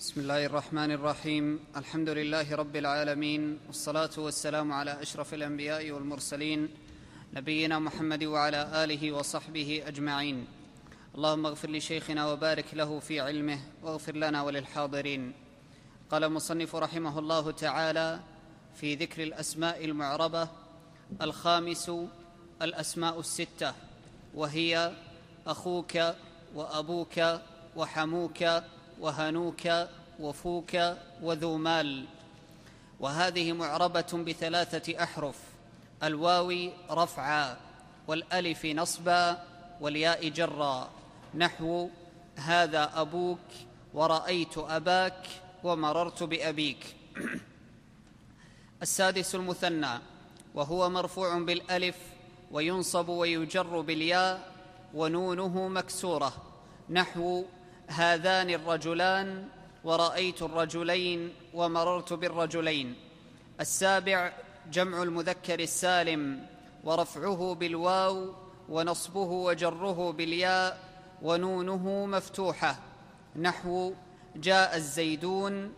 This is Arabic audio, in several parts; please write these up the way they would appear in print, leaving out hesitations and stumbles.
بسم الله الرحمن الرحيم. الحمد لله رب العالمين، والصلاة والسلام على أشرف الأنبياء والمرسلين نبينا محمد وعلى آله وصحبه أجمعين. اللهم اغفر لشيخنا وبارك له في علمه، واغفر لنا وللحاضرين. قال المصنف رحمه الله تعالى في ذكر الأسماء المعربة: الخامس الأسماء الستة، وهي أخوك وأبوك وحموك وهنوك وفوك وذو مال. وهذه معربة بثلاثة أحرف: الواو رفعا، والألف نصبا، والياء جرا، نحو هذا أبوك، ورأيت أباك، ومررت بأبيك. السادس المثنى، وهو مرفوع بالألف وينصب ويجر بالياء ونونه مكسورة، نحو هذان الرجلان، ورأيت الرجلين، ومررت بالرجلين. السابع جمع المذكر السالم، ورفعه بالواو ونصبه وجره بالياء ونونه مفتوحة، نحو جاء الزيدون،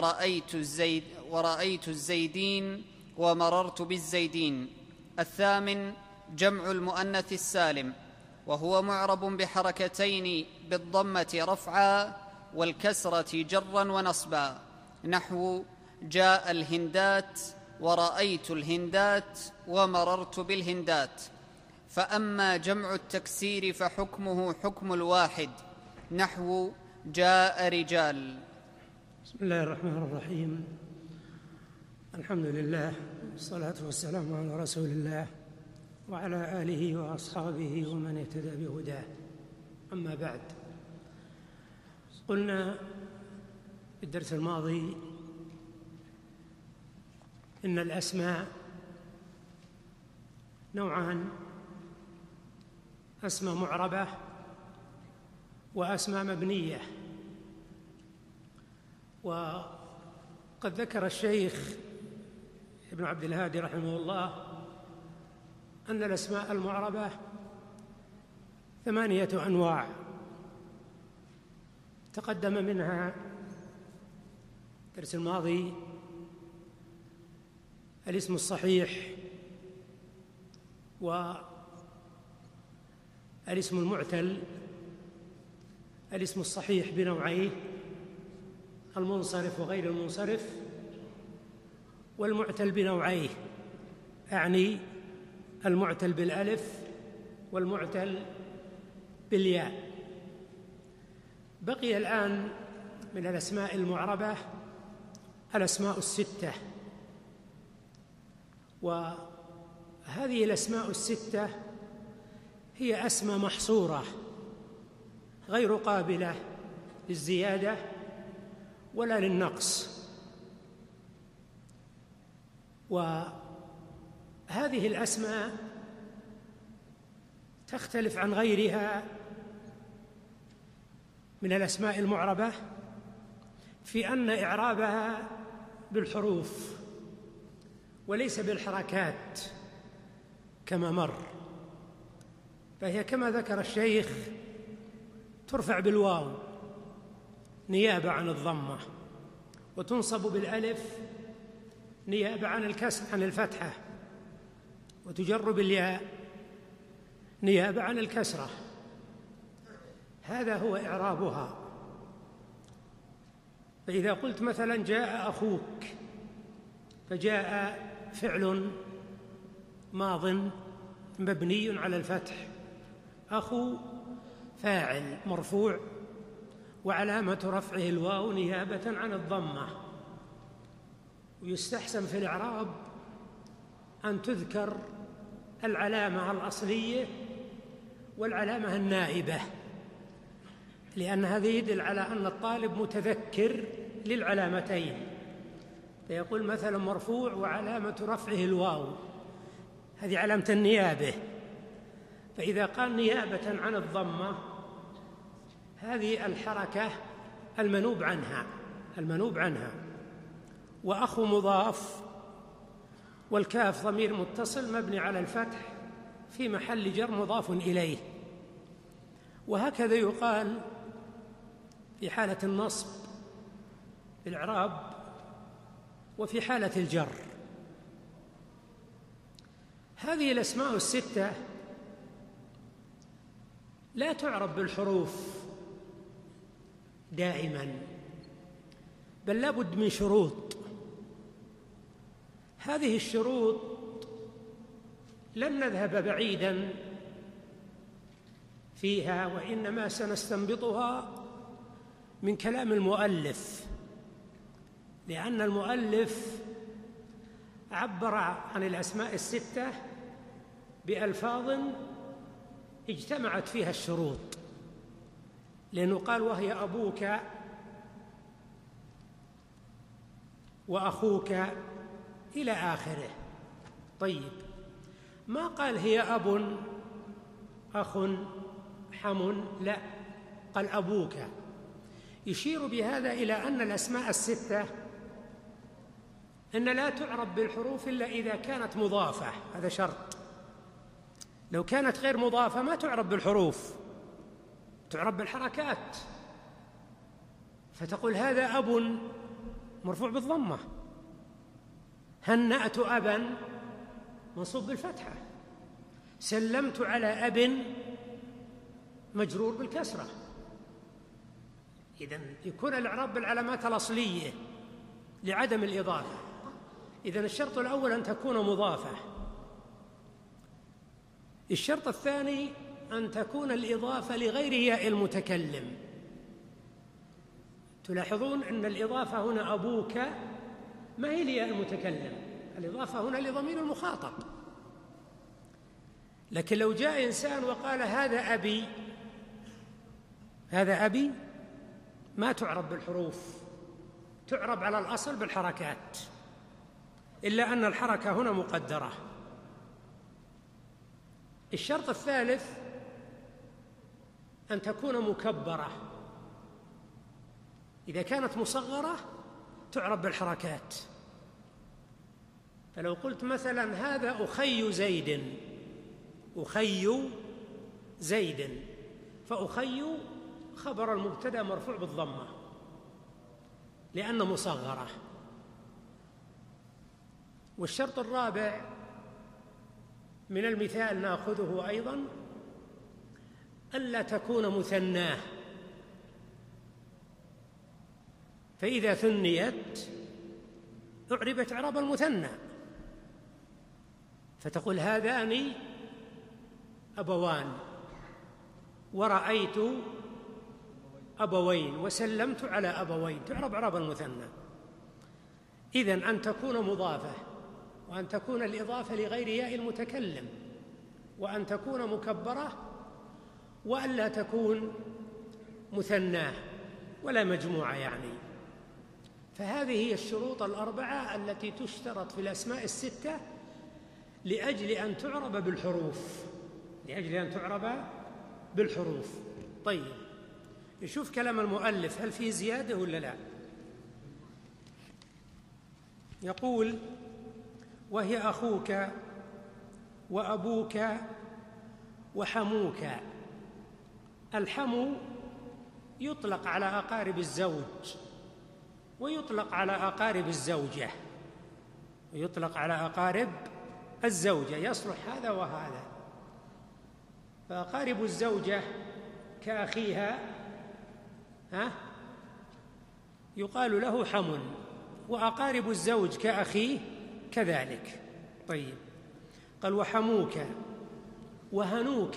ورأيت الزيدين، ومررت بالزيدين. الثامن جمع المؤنث السالم، وهو معرب بحركتين بالضمة رفعا والكسرة جرا ونصبا، نحو جاء الهندات، ورأيت الهندات، ومررت بالهندات. فأما جمع التكسير فحكمه حكم الواحد، نحو جاء رجال. بسم الله الرحمن الرحيم. الحمد لله، والصلاة والسلام على رسول الله وعلى آله وأصحابه ومن اهتدى بهداه. أما بعد، قلنا في الدرس الماضي إن الأسماء نوعان: أسماء معربة وأسماء مبنية. وقد ذكر الشيخ ابن عبد الهادي رحمه الله أن الأسماء المعربة 8 أنواع، تقدم منها الدرس الماضي الاسم الصحيح، والاسم المعتل. الاسم الصحيح بنوعيه: المنصرف وغير المنصرف، والمعتل بنوعيه، أعني المعتل بالألف والمعتل بالياء. بقي الآن من الأسماء المعربة الأسماء الستة، وهذه الأسماء الستة هي أسماء محصورة غير قابلة للزيادة ولا للنقص. وهذه الأسماء تختلف عن غيرها من الأسماء المعربة في أن إعرابها بالحروف وليس بالحركات كما مر. فهي كما ذكر الشيخ ترفع بالواو نيابة عن الضمة، وتنصب بالألف نيابة عن الكسر عن الفتحة، وتجر بالياء نيابة عن الكسرة. هذا هو إعرابها. فإذا قلت مثلا جاء أخوك، فجاء فعل ماض مبني على الفتح، أخو فاعل مرفوع وعلامة رفعه الواو نيابة عن الضمة. ويستحسن في الإعراب أن تذكر العلامة الأصلية والعلامة النائبة، لأن هذا يدل على أن الطالب متذكر للعلامتين. فيقول مثلا مرفوع وعلامة رفعه الواو، هذه علامة النيابة. فإذا قال نيابة عن الضمة، هذه الحركة المنوب عنها. وأخو مضاف، والكاف ضمير متصل مبني على الفتح في محل جر مضاف إليه. وهكذا يقال في حالة النصب الإعراب وفي حالة الجر. هذه الأسماء الستة لا تعرب بالحروف دائما، بل لابد من شروط. هذه الشروط لن نذهب بعيدا فيها، وإنما سنستنبطها من كلام المؤلف، لأن المؤلف عبر عن الأسماء الستة بألفاظ اجتمعت فيها الشروط، لأنه قال وهي أبوك وأخوك إلى آخره. طيب، ما قال هي أب أخ حم، لا، قال أبوك، يشير بهذا إلى أن الأسماء الستة إن لا تعرب بالحروف إلا إذا كانت مضافة، هذا شرط. لو كانت غير مضافة ما تعرب بالحروف، تعرب بالحركات، فتقول هذا أب مرفوع بالضمة، هنأت أبا منصوب بالفتحة، سلمت على أب مجرور بالكسرة. إذن يكون الإعراب بالعلامات الأصلية لعدم الإضافة. إذن الشرط الأول أن تكون مضافة. الشرط الثاني أن تكون الإضافة لغير ياء المتكلم. تلاحظون أن الإضافة هنا أبوك ما هي لياء المتكلم، الإضافة هنا لضمير المخاطب. لكن لو جاء إنسان وقال هذا أبي، هذا أبي، ما تعرب بالحروف، تعرب على الأصل بالحركات، إلا أن الحركة هنا مقدرة. الشرط الثالث أن تكون مكبرة. إذا كانت مصغرة تعرب بالحركات. فلو قلت مثلا هذا أخي زيد، أخي زيد، فأخي خبر المبتدأ مرفوع بالضمة لأنه مصغرة. والشرط الرابع من المثال نأخذه أيضا ألا تكون مثناه، فإذا ثنيت أعربت إعراب المثنى، فتقول هذان أبوان، ورأيت أبوين، وسلمت على أبوين، تعرب إعراب المثنى. إذن أن تكون مضافة، وأن تكون الإضافة لغير ياء المتكلم، وأن تكون مكبرة، وأن لا تكون مثناه ولا مجموعة يعني. فهذه هي الشروط الأربعة التي تشترط في الأسماء الستة لأجل أن تعرب بالحروف، لأجل أن تعرب بالحروف. طيب، نشوف كلام المؤلف، هل فيه زيادة ولا لا؟ يقول وهي أخوك وأبوك وحموك. الحمو يطلق على أقارب الزوج، ويطلق على أقارب الزوجة، ويطلق على أقارب الزوجة، يصلح هذا وهذا. فأقارب الزوجة كأخيها يقال له حم، وأقارب الزوج كأخيه كذلك. طيب، قال وحموك وهنوك.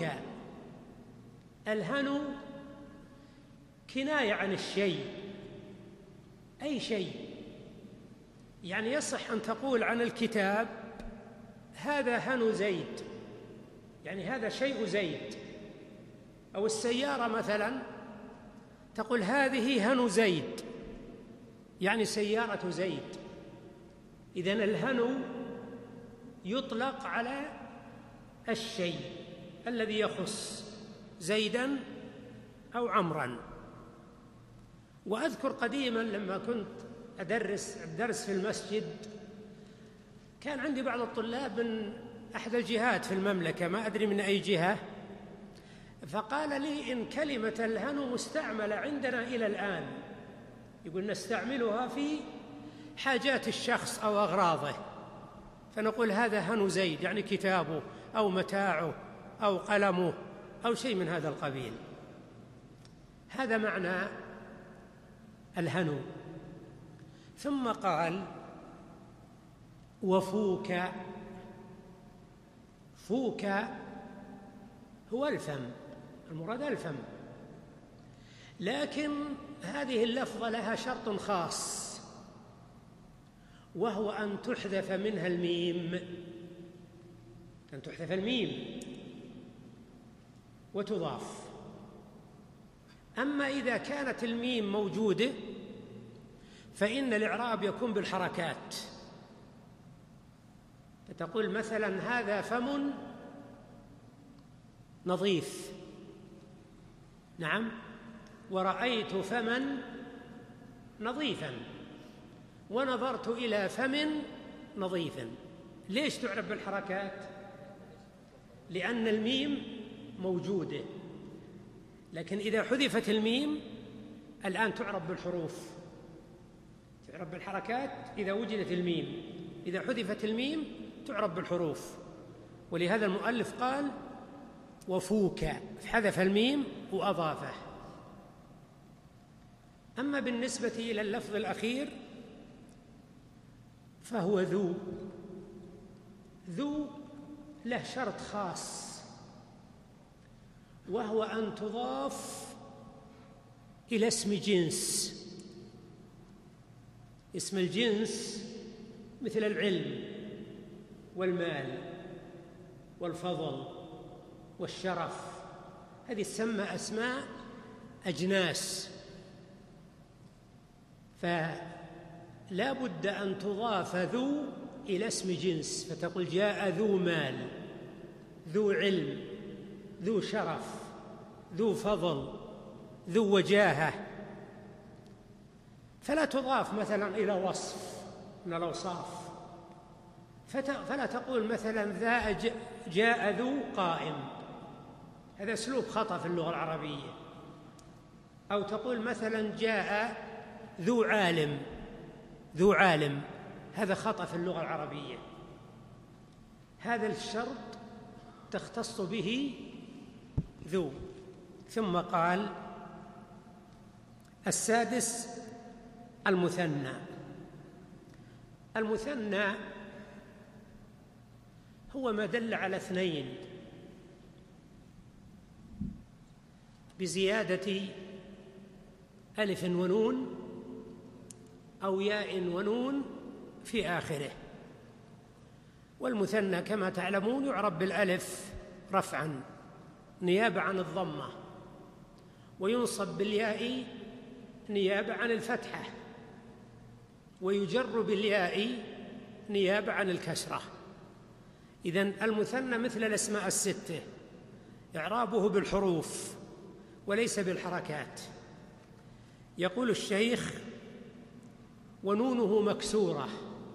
الهنو كناية عن الشيء، أي شيء، يعني يصح أن تقول عن الكتاب هذا هنو زيد، يعني هذا شيء زيد. أو السيارة مثلا تقول هذه هنو زيد، يعني سيارة زيد. إذن الهنو يطلق على الشيء الذي يخص زيداً أو عمراً. وأذكر قديماً لما كنت أدرس الدرس في المسجد، كان عندي بعض الطلاب من أحد الجهات في المملكة، ما أدري من أي جهة، فقال لي إن كلمة الهنو مستعملة عندنا إلى الآن، يقول نستعملها في حاجات الشخص أو أغراضه، فنقول هذا هنو زيد، يعني كتابه أو متاعه أو قلمه أو شيء من هذا القبيل. هذا معنى الهنو. ثم قال وفوك. فوك هو الفم، المراد الفم، لكن هذه اللفظة لها شرط خاص، وهو أن تحذف منها الميم، أن تحذف الميم وتضاف. أما إذا كانت الميم موجودة فإن الإعراب يكون بالحركات، فتقول مثلا هذا فم نظيف، نعم، ورأيت فما نظيفا، ونظرت إلى فم نظيف. ليش تعرب بالحركات؟ لأن الميم موجودة، لكن إذا حذفت الميم الآن تعرب بالحروف، تعرب بالحركات إذا وجدت الميم، إذا حذفت الميم تعرب بالحروف. ولهذا المؤلف قال وفوك، حذف الميم وأضافه. أما بالنسبة إلى اللفظ الأخير فهو ذو. ذو له شرط خاص، وهو أن تضاف إلى اسم جنس. اسم الجنس مثل العلم والمال والفضل والشرف، هذه تسمى أسماء أجناس، فلا بد أن تضاف ذو إلى اسم جنس، فتقول جاء ذو مال، ذو علم، ذو شرف، ذو فضل، ذو وجاهة. فلا تضاف مثلا إلى وصف من الأوصاف، فلا تقول مثلا جاء ذو قائم، هذا أسلوب خطأ في اللغة العربية. أو تقول مثلا جاء ذو عالم، ذو عالم، هذا خطأ في اللغة العربية. هذا الشرط تختص به ذو. ثم قال السادس المثنى. المثنى هو ما دل على اثنين بزيادة ألف ونون أو ياء ونون في آخره. والمثنى كما تعلمون يعرب بالألف رفعاً نيابة عن الضمة، وينصب بالياء نيابة عن الفتحة، ويجر بالياء نيابة عن الكسرة. إذن المثنى مثل الأسماء الستة، إعرابه بالحروف وليس بالحركات. يقول الشيخ ونونه مكسورة.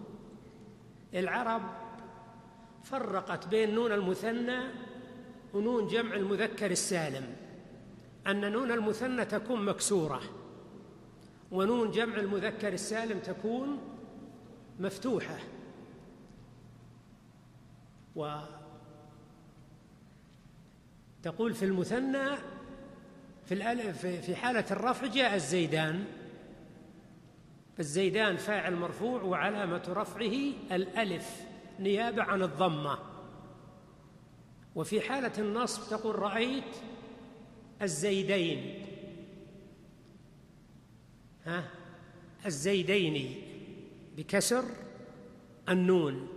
العرب فرقت بين نون المثنى ونون جمع المذكر السالم، أن نون المثنى تكون مكسورة، ونون جمع المذكر السالم تكون مفتوحة. وتقول في المثنى في حالة الرفع جاء الزيدان، فالزيدان فاعل مرفوع وعلامة رفعه الألف نيابة عن الضمة. وفي حالة النصب تقول رأيت الزيدين، الزيدين بكسر النون.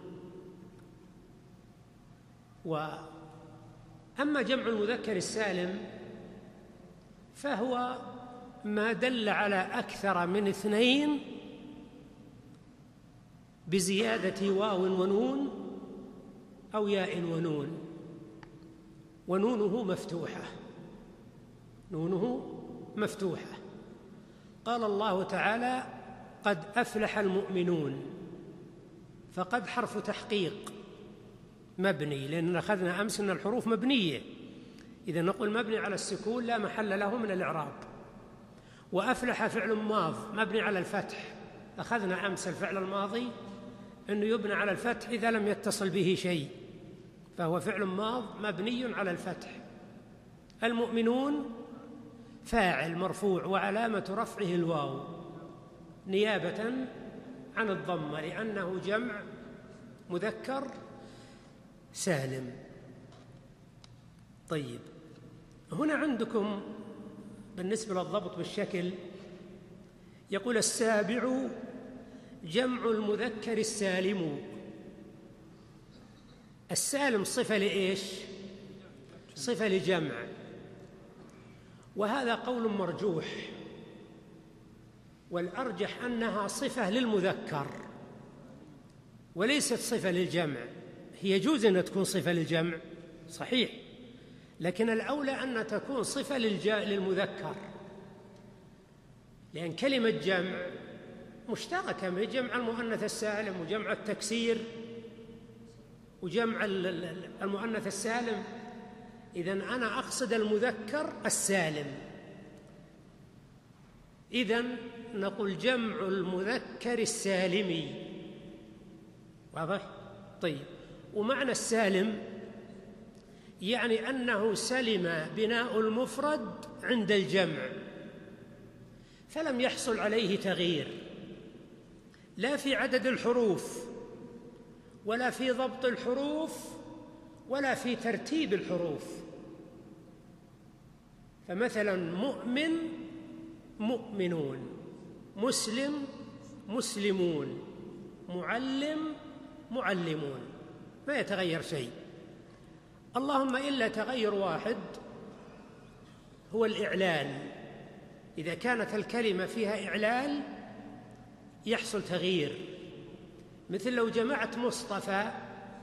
وأما جمع المذكر السالم فهو ما دل على أكثر من اثنين بزيادة واو ونون أو ياء ونون، ونونه مفتوحة، نونه مفتوحة. قال الله تعالى قد أفلح المؤمنون، فقد حرف تحقيق مبني، لأننا أخذنا أمس أن الحروف مبنية، إذا نقول مبني على السكون لا محل له من الإعراب. وأفلح فعل ماض مبني على الفتح، أخذنا أمس الفعل الماضي أنه يبنى على الفتح إذا لم يتصل به شيء، فهو فعل ماض مبني على الفتح. المؤمنون فاعل مرفوع وعلامة رفعه الواو نيابة عن الضمة لأنه جمع مذكر سالم. طيب، هنا عندكم بالنسبة للضبط بالشكل يقول السابع جمع المذكر السالم. السالم صفة لإيش؟ صفة لجمع، وهذا قول مرجوح، والأرجح أنها صفة للمذكر وليست صفة للجمع. هي يجوز أن تكون صفة للجمع صحيح، لكن الأولى أن تكون صفة للمذكر، لأن كلمة جمع مشتركة من جمع المؤنث السالم وجمع التكسير وجمع المؤنث السالم. إذن أنا أقصد المذكر السالم، إذن نقول جمع المذكر السالمي. واضح؟ طيب، ومعنى السالم يعني أنه سلم بناء المفرد عند الجمع، فلم يحصل عليه تغيير لا في عدد الحروف ولا في ضبط الحروف ولا في ترتيب الحروف. فمثلا مؤمن مؤمنون، مسلم مسلمون، معلم معلمون، ما يتغير شيء، اللهم إلا تغير واحد هو الإعلال. إذا كانت الكلمة فيها إعلال يحصل تغيير، مثل لو جمعت مصطفى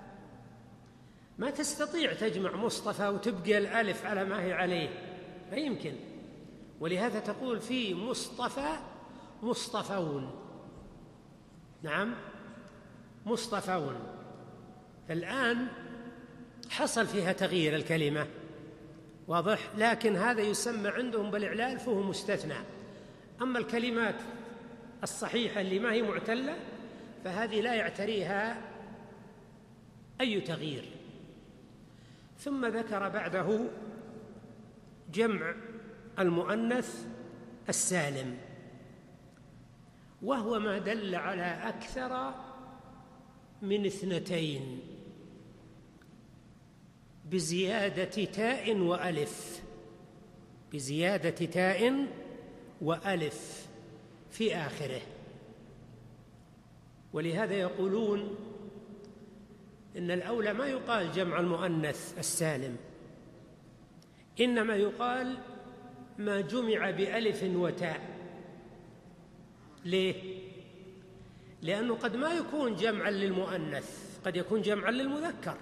ما تستطيع تجمع مصطفى وتبقي الألف على ما هي عليه، ما يمكن. ولهذا تقول في مصطفى مصطفون، نعم مصطفون. فالآن حصل فيها تغيير الكلمة، واضح؟ لكن هذا يسمى عندهم بالإعلال فهو مستثنى. أما الكلمات الصحيحة اللي ما هي معتلة فهذه لا يعتريها أي تغيير. ثم ذكر بعده جمع المؤنث السالم، وهو ما دل على أكثر من 2 بزيادة تاء وألف، بزيادة تاء وألف في آخره. ولهذا يقولون إن الأولى ما يقال جمع المؤنث السالم، إنما يقال ما جمع بألف وتاء. ليه؟ لأنه قد ما يكون جمعا للمؤنث، قد يكون جمعا للمذكر.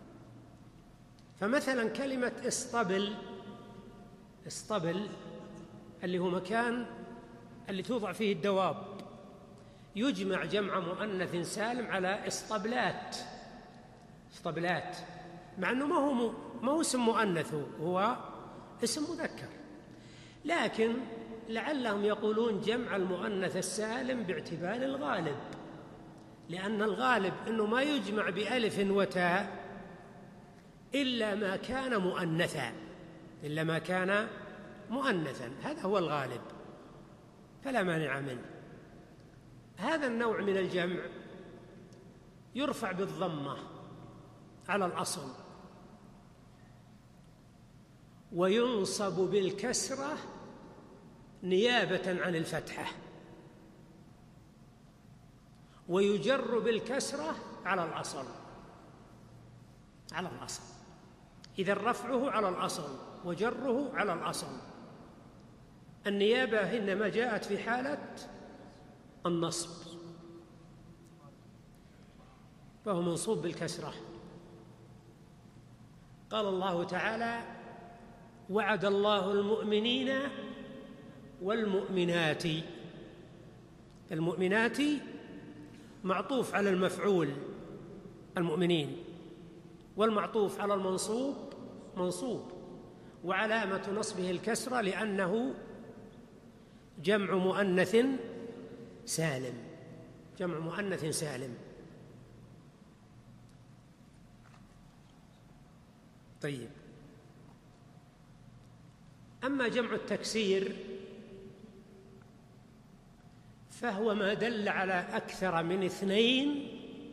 فمثلا كلمة اسطبل، اسطبل اللي هو مكان اللي توضع فيه الدواب، يجمع جمع مؤنث سالم على اسطبلات، اسطبلات، مع أنه ما هو اسم مؤنث، هو اسم مذكر، لكن لعلهم يقولون جمع المؤنث السالم باعتبار الغالب، لأن الغالب أنه ما يجمع بألف وتاء إلا ما كان مؤنثا، إلا ما كان مؤنثا، هذا هو الغالب، فلا مانع منه. هذا النوع من الجمع يرفع بالضمة على الأصل، وينصب بالكسرة نيابة عن الفتحة، ويجر بالكسرة على الأصل، على الأصل. إذا رفعه على الأصل وجره على الأصل. النيابة إنما جاءت في حالة النصب، فهو منصوب بالكسرة. قال الله تعالى: وعد الله المؤمنين والمؤمنات. المؤمنات معطوف على المفعول المؤمنين، والمعطوف على المنصوب منصوب، وعلامة نصبه الكسرة لأنه جمع مؤنث سالم، جمع مؤنث سالم. طيب، أما جمع التكسير فهو ما دل على أكثر من اثنين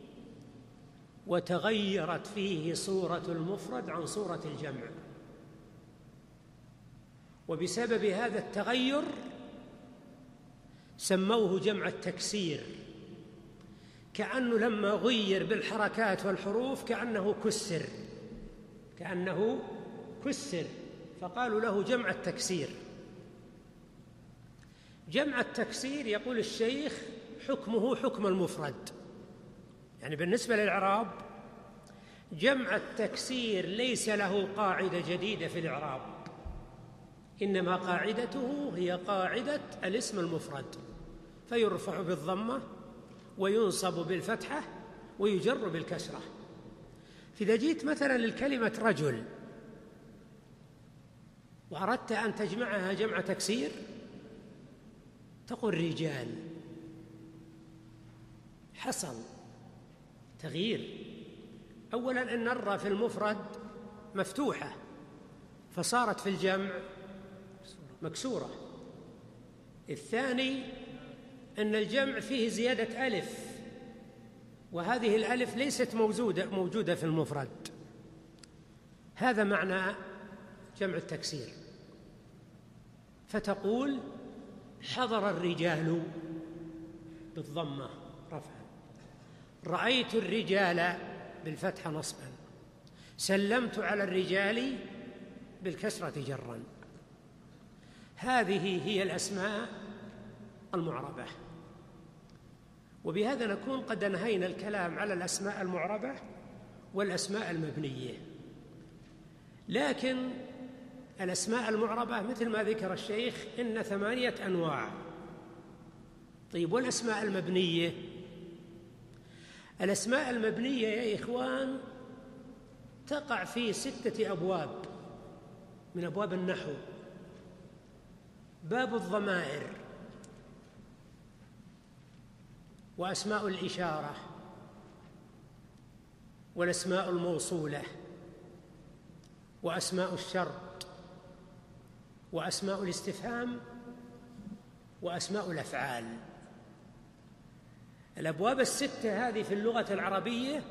وتغيرت فيه صورة المفرد عن صورة الجمع، وبسبب هذا التغير سموه جمع التكسير، كأنه لما غير بالحركات والحروف كأنه كسر، فقالوا له جمع التكسير. جمع التكسير يقول الشيخ حكمه حكم المفرد، يعني بالنسبة للإعراب جمع التكسير ليس له قاعدة جديدة في الإعراب، إنما قاعدته هي قاعدة الاسم المفرد، فيرفع بالضمة وينصب بالفتحة ويجر بالكسرة. فإذا جيت مثلا للكلمة رجل وأردت أن تجمعها جمع تكسير تقول رجال، حصل تغيير. أولا أن الراء في المفرد مفتوحة فصارت في الجمع مكسورة. الثاني أن الجمع فيه زيادة ألف، وهذه الألف ليست موجودة في المفرد. هذا معنى جمع التكسير. فتقول حضر الرجال بالضمة رفعا، رأيت الرجال بالفتحة نصبا، سلمت على الرجال بالكسرة جرا. هذه هي الأسماء المعربة. وبهذا نكون قد انهينا الكلام على الأسماء المعربة والأسماء المبنية. لكن الأسماء المعربة مثل ما ذكر الشيخ إن 8 أنواع. طيب، والأسماء المبنية؟ الأسماء المبنية يا إخوان تقع في 6 أبواب من أبواب النحو. باب الضمائر، وأسماء الإشارة، والأسماء الموصولة، وأسماء الشرط، وأسماء الاستفهام، وأسماء الأفعال. الأبواب ال6 هذه في اللغة العربية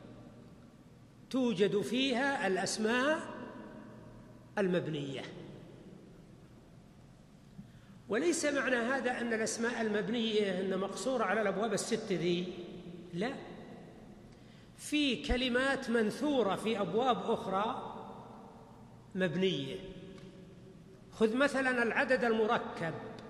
توجد فيها الأسماء المبنية. وليس معنى هذا أن الأسماء المبنية أن مقصورة على الأبواب ال6 ذي، لا، في كلمات منثورة في أبواب أخرى مبنية. خذ مثلا العدد المركب،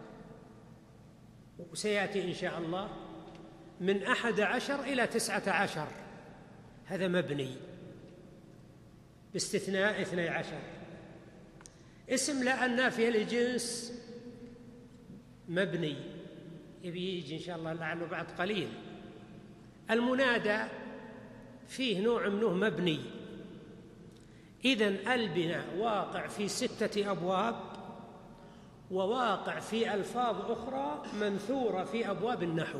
وسيأتي إن شاء الله، من 11 إلى 19، هذا مبني باستثناء 12. اسم لا النافية للجنس مبني، يجي إن شاء الله لعله بعد قليل. المنادى فيه نوع منه مبني. إذن البناء واقع في 6 أبواب، وواقع في ألفاظ أخرى منثورة في أبواب النحو.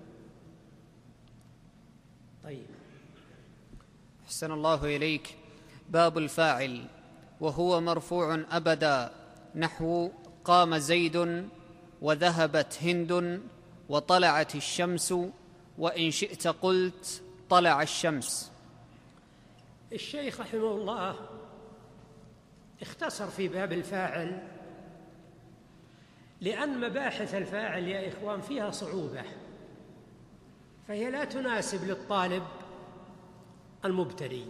طيب، أحسن الله إليك. باب الفاعل، وهو مرفوع أبدا، نحو قام زيد وذهبت هند وطلعت الشمس، وإن شئت قلت طلع الشمس. الشيخ رحمه الله اختصر في باب الفاعل، لأن مباحث الفاعل يا إخوان فيها صعوبة، فهي لا تناسب للطالب المبتدئ.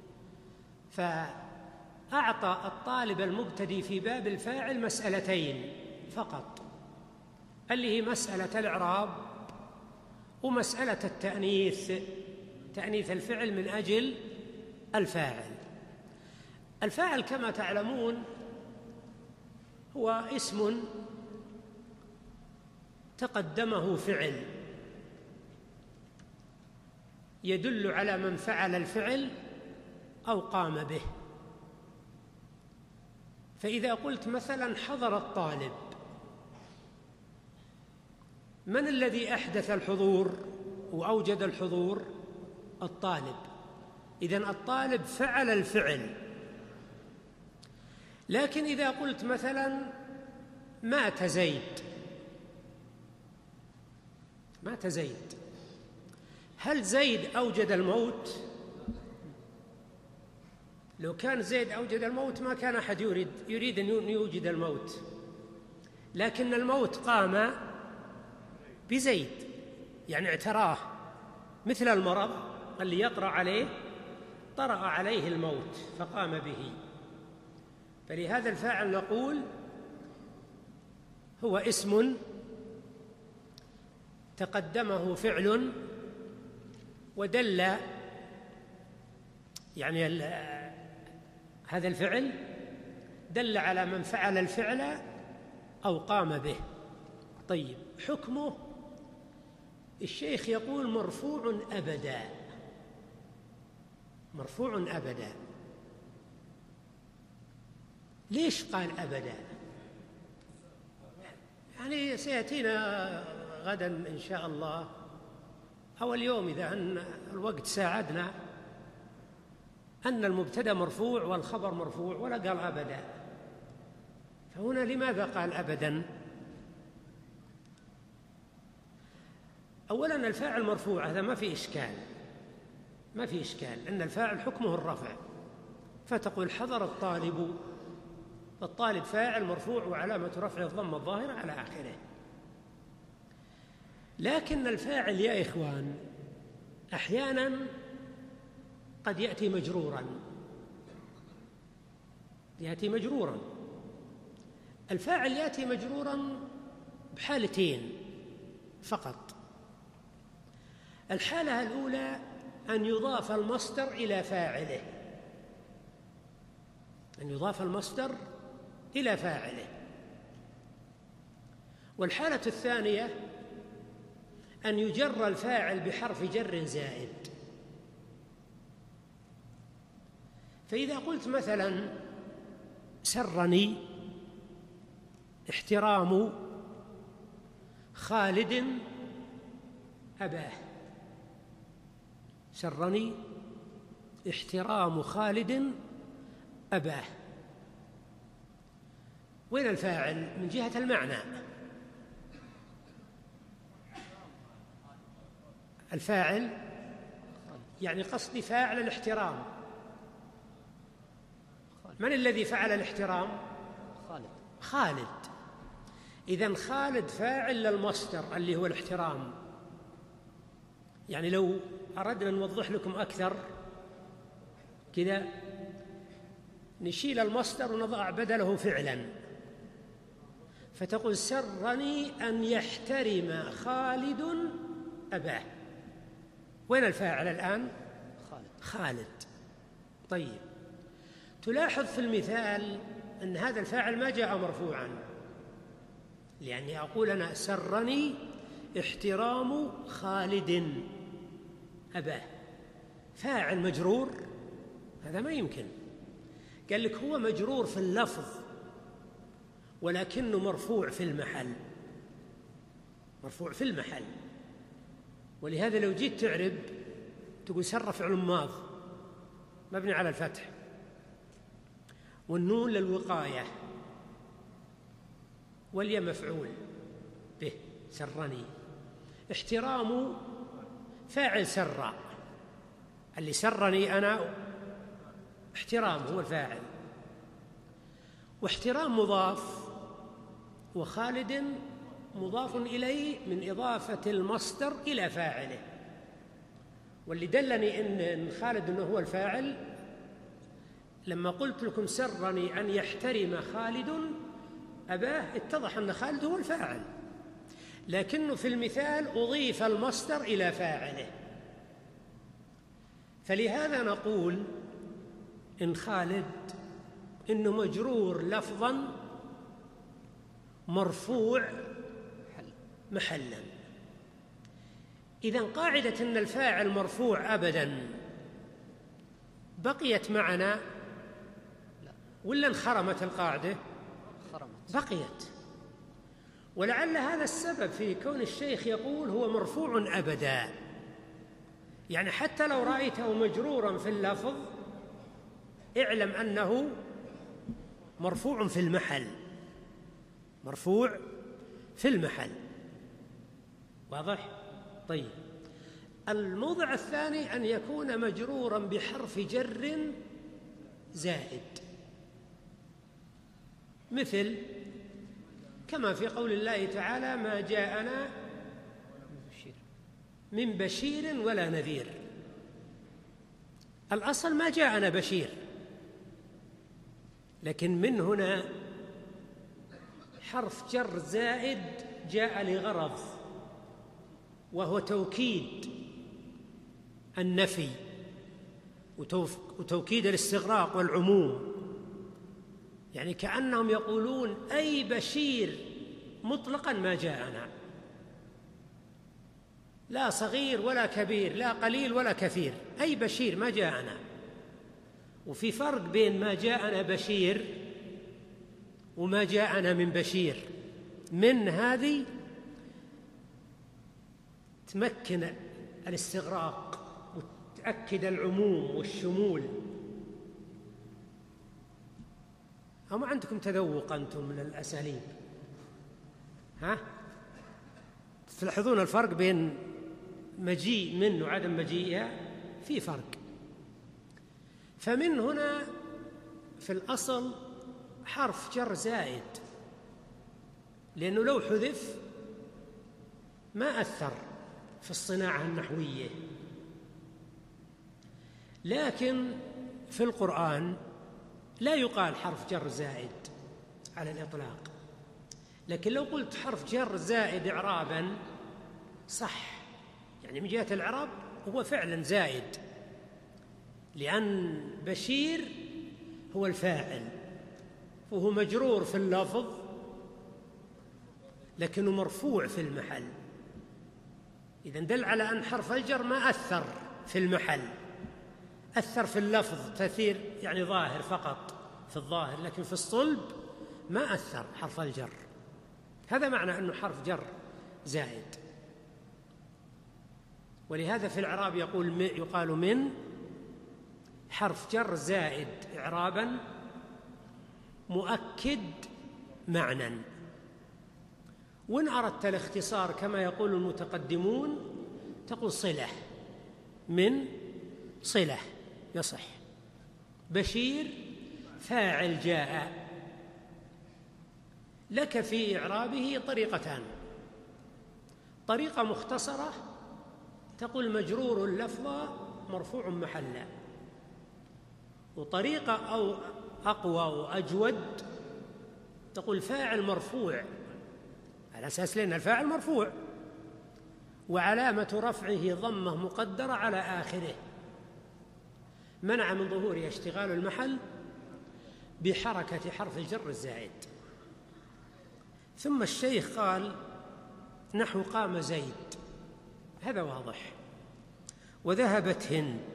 فأعطى الطالب المبتدئ في باب الفاعل مسألتين فقط، اللي هي مسألة الإعراب ومسألة التأنيث، تأنيث الفعل من أجل الفاعل. الفاعل كما تعلمون هو اسم تقدمه فعل يدل على من فعل الفعل أو قام به. فإذا قلت مثلا حضر الطالب، من الذي أحدث الحضور وأوجد الحضور؟ الطالب. إذن الطالب فعل الفعل. لكن إذا قلت مثلا مات زيد، هل زيد أوجد الموت؟ لو كان زيد أوجد الموت ما كان أحد يريد أن يوجد الموت، لكن الموت قام بزيد، يعني اعتراه، مثل المرض اللي يطرأ عليه الموت فقام به. فلهذا الفاعل نقول هو اسم تقدمه فعل ودل، يعني هذا الفعل دل على من فعل الفعل أو قام به. طيب، حكمه الشيخ يقول مرفوع أبدا. ليش قال أبدا؟ يعني سيأتينا غدا إن شاء الله أو اليوم إذا أن الوقت ساعدنا أن المبتدأ مرفوع والخبر مرفوع، ولا قال أبدا. فهنا لماذا قال أبدا؟ أولا الفاعل مرفوع، هذا ما في إشكال أن الفاعل حكمه الرفع، فتقول حضر الطالب، الطالب فاعل مرفوع وعلامة رفعه الضمة الظاهرة على آخره. لكن الفاعل يا إخوان أحيانا قد يأتي مجرورا. الفاعل يأتي مجرورا بحالتين فقط. الحالة الأولى أن يضاف المصدر إلى فاعله، والحالة الثانية أن يجر الفاعل بحرف جر زائد. فإذا قلت مثلا سرني احترام خالد أباه، سرني احترام خالد أباه، وين الفاعل من جهة المعنى؟ الفاعل يعني قصدي فاعل الاحترام. من الذي فعل الاحترام؟ خالد. إذن خالد فاعل للمصدر اللي هو الاحترام. يعني لو أردنا نوضح لكم أكثر كذا، نشيل المصدر ونضع بدله فعلا، فتقول سرني أن يحترم خالد أباه. وين الفاعل الآن؟ خالد. طيب، تلاحظ في المثال أن هذا الفاعل ما جاء مرفوعا، لأني أقول أنا سرني احترام خالد أباه، فاعل مجرور، هذا ما يمكن. قال لك هو مجرور في اللفظ ولكنه مرفوع في المحل. ولهذا لو جيت تعرب تقول سر فعل ماض مبني على الفتح، والنون للوقاية، والياء مفعول به سرني. احترام فاعل سر، اللي سرني أنا احترام هو الفاعل، واحترام مضاف، وخالد مضاف إليه من إضافة المصدر إلى فاعله. واللي دلني إن خالد إنه هو الفاعل لما قلت لكم سرني أن يحترم خالد أباه، اتضح أن خالد هو الفاعل، لكنه في المثال أضيف المصدر إلى فاعله. فلهذا نقول إن خالد إنه مجرور لفظا مرفوع محلا. إذن قاعدة أن الفاعل مرفوع أبدا بقيت معنا ولا انخرمت القاعدة؟ بقيت. ولعل هذا السبب في كون الشيخ يقول هو مرفوع أبدا، يعني حتى لو رأيته مجرورا في اللفظ اعلم أنه مرفوع في المحل، مرفوع في المحل. واضح؟ طيب، الموضع الثاني أن يكون مجرورا بحرف جر زائد، مثل كما في قول الله تعالى ما جاءنا من بشير ولا نذير. الأصل ما جاءنا بشير، لكن من هنا حرف جر زائد جاء لغرض، وهو توكيد النفي وتوكيد الاستغراق والعموم، يعني كأنهم يقولون أي بشير مطلقا ما جاءنا، لا صغير ولا كبير، لا قليل ولا كثير، أي بشير ما جاءنا. وفي فرق بين ما جاءنا بشير وما جاءنا من بشير. من هذه تمكن الاستغراق وتأكد العموم والشمول. أما عندكم تذوق أنتم من الأساليب؟ ها؟ تلاحظون الفرق بين مجيء من وعدم مجيئها؟ في فرق. فمن هنا في الأصل حرف جر زائد، لأنه لو حذف ما أثر في الصناعة النحوية. لكن في القرآن لا يقال حرف جر زائد على الإطلاق، لكن لو قلت حرف جر زائد إعرابا صح، يعني من جهة الإعراب هو فعلا زائد، لأن بشير هو الفاعل وهو مجرور في اللفظ لكنه مرفوع في المحل. إذن دل على أن حرف الجر ما أثر في المحل، أثر في اللفظ تأثير يعني ظاهر فقط في الظاهر، لكن في الصلب ما أثر حرف الجر. هذا معنى أنه حرف جر زائد. ولهذا في الإعراب يقال من حرف جر زائد إعرابا مؤكد معنى. وإن أردت الاختصار كما يقول المتقدمون تقول صلة، من صلة يصح. بشير فاعل جاء. لك في إعرابه طريقتان: طريقة مختصرة تقول مجرور اللفظ مرفوع محلا، وطريقة أو أقوى وأجود تقول فاعل مرفوع، على أساس لأن الفاعل مرفوع وعلامة رفعه ضمة مقدرة على آخره منع من ظهوره اشتغال المحل بحركة حرف الجر الزائد. ثم الشيخ قال نحو قام زيد، هذا واضح، وذهبت هند،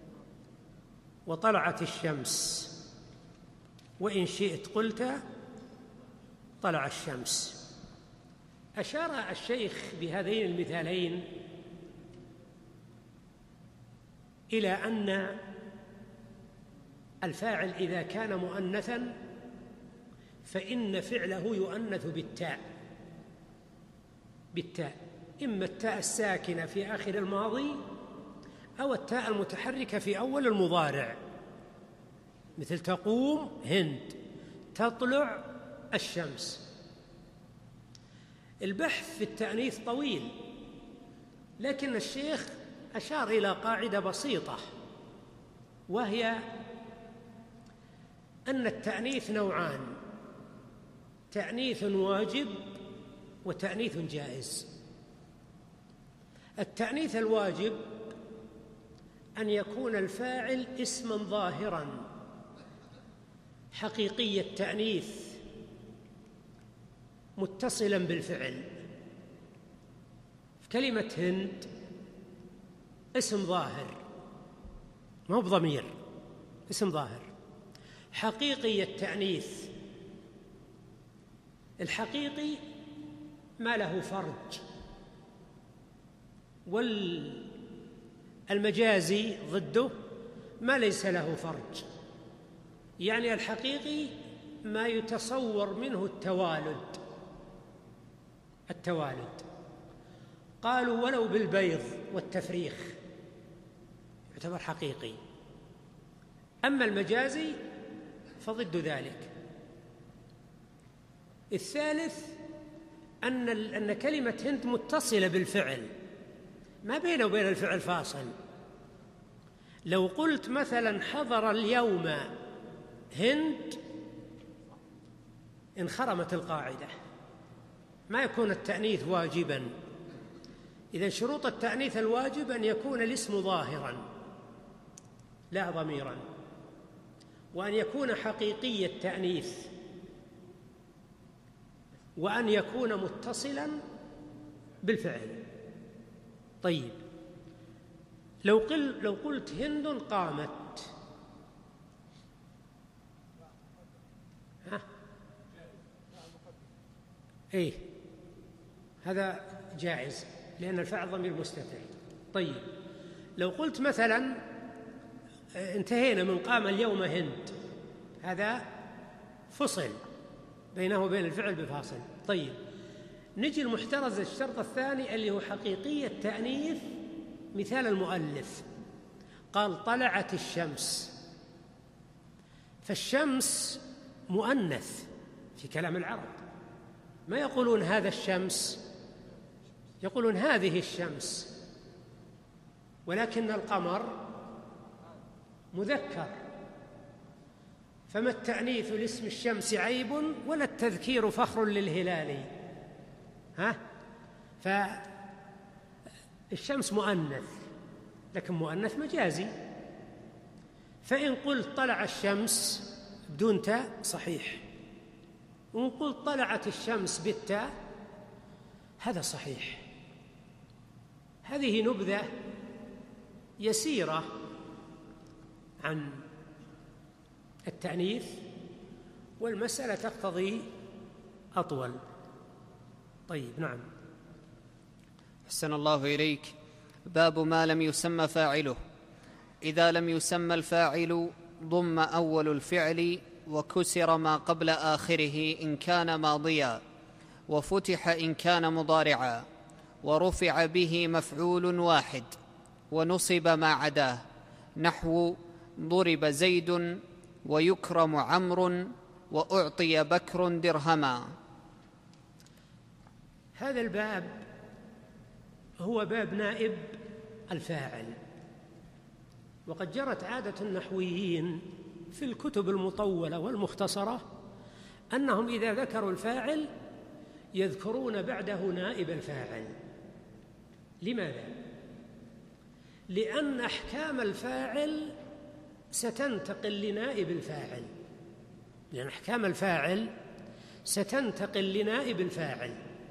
وطلعت الشمس، وإن شئت قلت طلع الشمس. أشار الشيخ بهذين المثالين إلى أن الفاعل إذا كان مؤنثاً فإن فعله يؤنث بالتاء، إما التاء الساكنة في آخر الماضي أو التاء المتحركة في أول المضارع، مثل تقوم هند، تطلع الشمس. البحث في التأنيث طويل، لكن الشيخ أشار إلى قاعدة بسيطة، وهي أن التأنيث نوعان: تأنيث واجب وتأنيث جائز. التأنيث الواجب أن يكون الفاعل اسماً ظاهراً حقيقي التأنيث متصلاً بالفعل. في كلمة هند اسم ظاهر، ما هو بضمير، اسم ظاهر حقيقي التأنيث. الحقيقي ما له فرج، والمجازي ضده ما ليس له فرج. يعني الحقيقي ما يتصور منه التوالد. قالوا ولو بالبيض والتفريخ يعتبر حقيقي. أما المجازي فضد ذلك. الثالث أن كلمة هند متصلة بالفعل، ما بينه وبين الفعل فاصل. لو قلت مثلا حضر اليوم هند انخرمت القاعدة، ما يكون التأنيث واجبا. إذن شروط التأنيث الواجب أن يكون الاسم ظاهرا لا ضميرا، وأن يكون حقيقي التأنيث، وأن يكون متصلا بالفعل. طيب، لو قلت هند قامت، إيه هذا جائز لأن الفعل ضمير مستتر. طيب، لو قلت مثلا انتهينا من قام اليوم هند، هذا فصل بينه وبين الفعل بفاصل. طيب، نجي المحترز الشرط الثاني اللي هو حقيقي التأنيث. مثال المؤلف قال طلعت الشمس، فالشمس مؤنث في كلام العرب، ما يقولون هذا الشمس، يقولون هذه الشمس، ولكن القمر مذكر، فما التأنيث لاسم الشمس عيب ولا التذكير فخر للهلال. فالشمس مؤنث، لكن مؤنث مجازي. فإن قلت طلع الشمس بدون تاء صحيح، وإن قلت طلعت الشمس بالتاء هذا صحيح. هذه نبذة يسيرة عن التأنيث، والمسألة تقتضي أطول. طيب، نعم. أحسن الله إليك. باب ما لم يسمى فاعله. إذا لم يسمى الفاعل ضم أول الفعل وكسر ما قبل آخره إن كان ماضيا، وفتح إن كان مضارعا، ورفع به مفعول واحد، ونصب ما عداه، نحو ضرب زيد ويكرم عمرو وأعطي بكر درهما. هذا الباب هو باب نائب الفاعل، وقد جرت عادة النحويين في الكتب المطولة والمختصرة أنهم إذا ذكروا الفاعل يذكرون بعده نائب الفاعل. لماذا؟ لأن أحكام الفاعل ستنتقل لنائب الفاعل، لأن أحكام الفاعل ستنتقل لنائب الفاعل.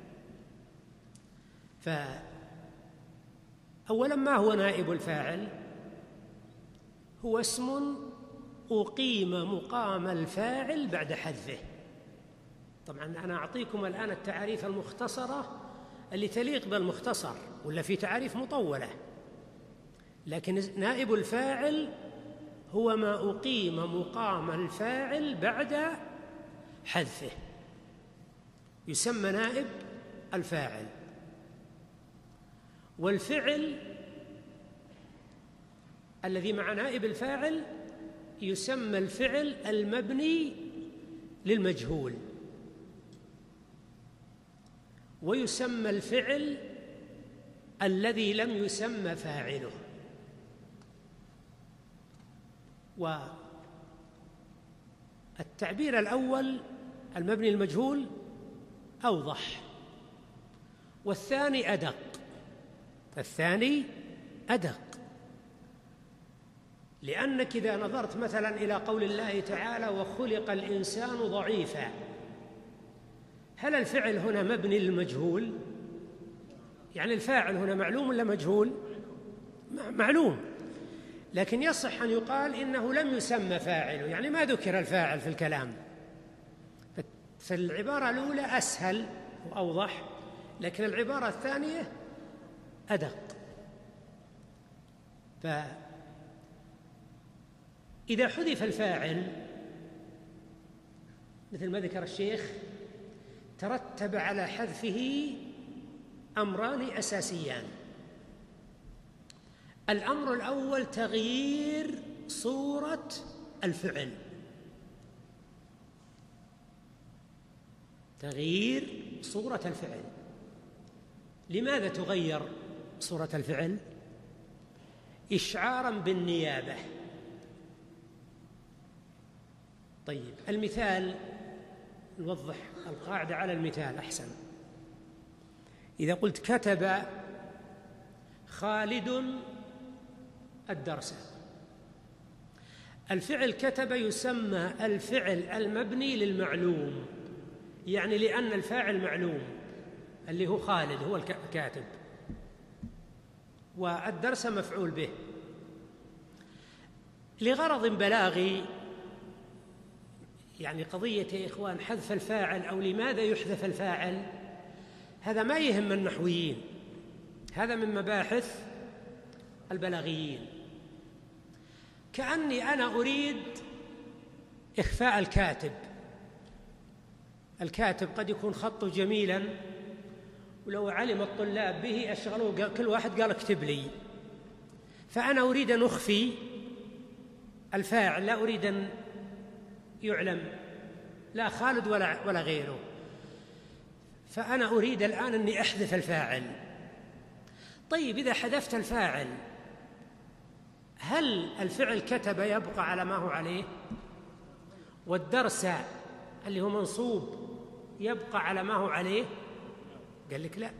فأولا، ما هو نائب الفاعل؟ هو اسم أقيم مقام الفاعل بعد حذفه. طبعا أنا أعطيكم الآن التعاريف المختصرة اللي تليق بالمختصر، ولا في تعاريف مطولة، لكن نائب الفاعل هو ما أقيم مقام الفاعل بعد حذفه، يسمى نائب الفاعل. والفعل الذي مع نائب الفاعل يسمى الفعل المبني للمجهول، ويسمى الفعل الذي لم يسمى فاعله. والتعبير الأول المبني للمجهول أوضح، والثاني أدق، لأنك إذا نظرت مثلا إلى قول الله تعالى وخلق الإنسان ضعيفا، هل الفعل هنا مبني للمجهول؟ يعني الفاعل هنا معلوم ولا مجهول؟ معلوم، لكن يصح أن يقال إنه لم يسمى فاعله، يعني ما ذكر الفاعل في الكلام. فالعبارة الأولى أسهل وأوضح، لكن العبارة الثانية أدق. فإذا حذف الفاعل مثل ما ذكر الشيخ ترتب على حذفه أمران أساسيان. الأمر الأول تغيير صورة الفعل، تغيير صورة الفعل. لماذا تغير صورة الفعل؟ إشعاراً بالنيابة. طيب المثال، نوضح القاعدة على المثال أحسن. إذا قلت كتب خالد الدرس، الفعل كتب يسمى الفعل المبني للمعلوم، يعني لأن الفاعل معلوم اللي هو خالد هو الكاتب، والدرس مفعول به. لغرض بلاغي، يعني قضية يا إخوان حذف الفاعل أو لماذا يحذف الفاعل، هذا ما يهم النحويين، هذا من مباحث البلاغيين. كأني أنا أريد إخفاء الكاتب. الكاتب قد يكون خطه جميلاً، ولو علم الطلاب به أشغلوه، كل واحد قال اكتب لي، فأنا أريد أن أخفي الفاعل، لا أريد أن يعلم لا خالد ولا غيره، فأنا أريد الآن أني أحذف الفاعل. طيب إذا حذفت الفاعل هل الفعل كتب يبقى على ما هو عليه؟ والدرس اللي هو منصوب يبقى على ما هو عليه؟ قال لك لا.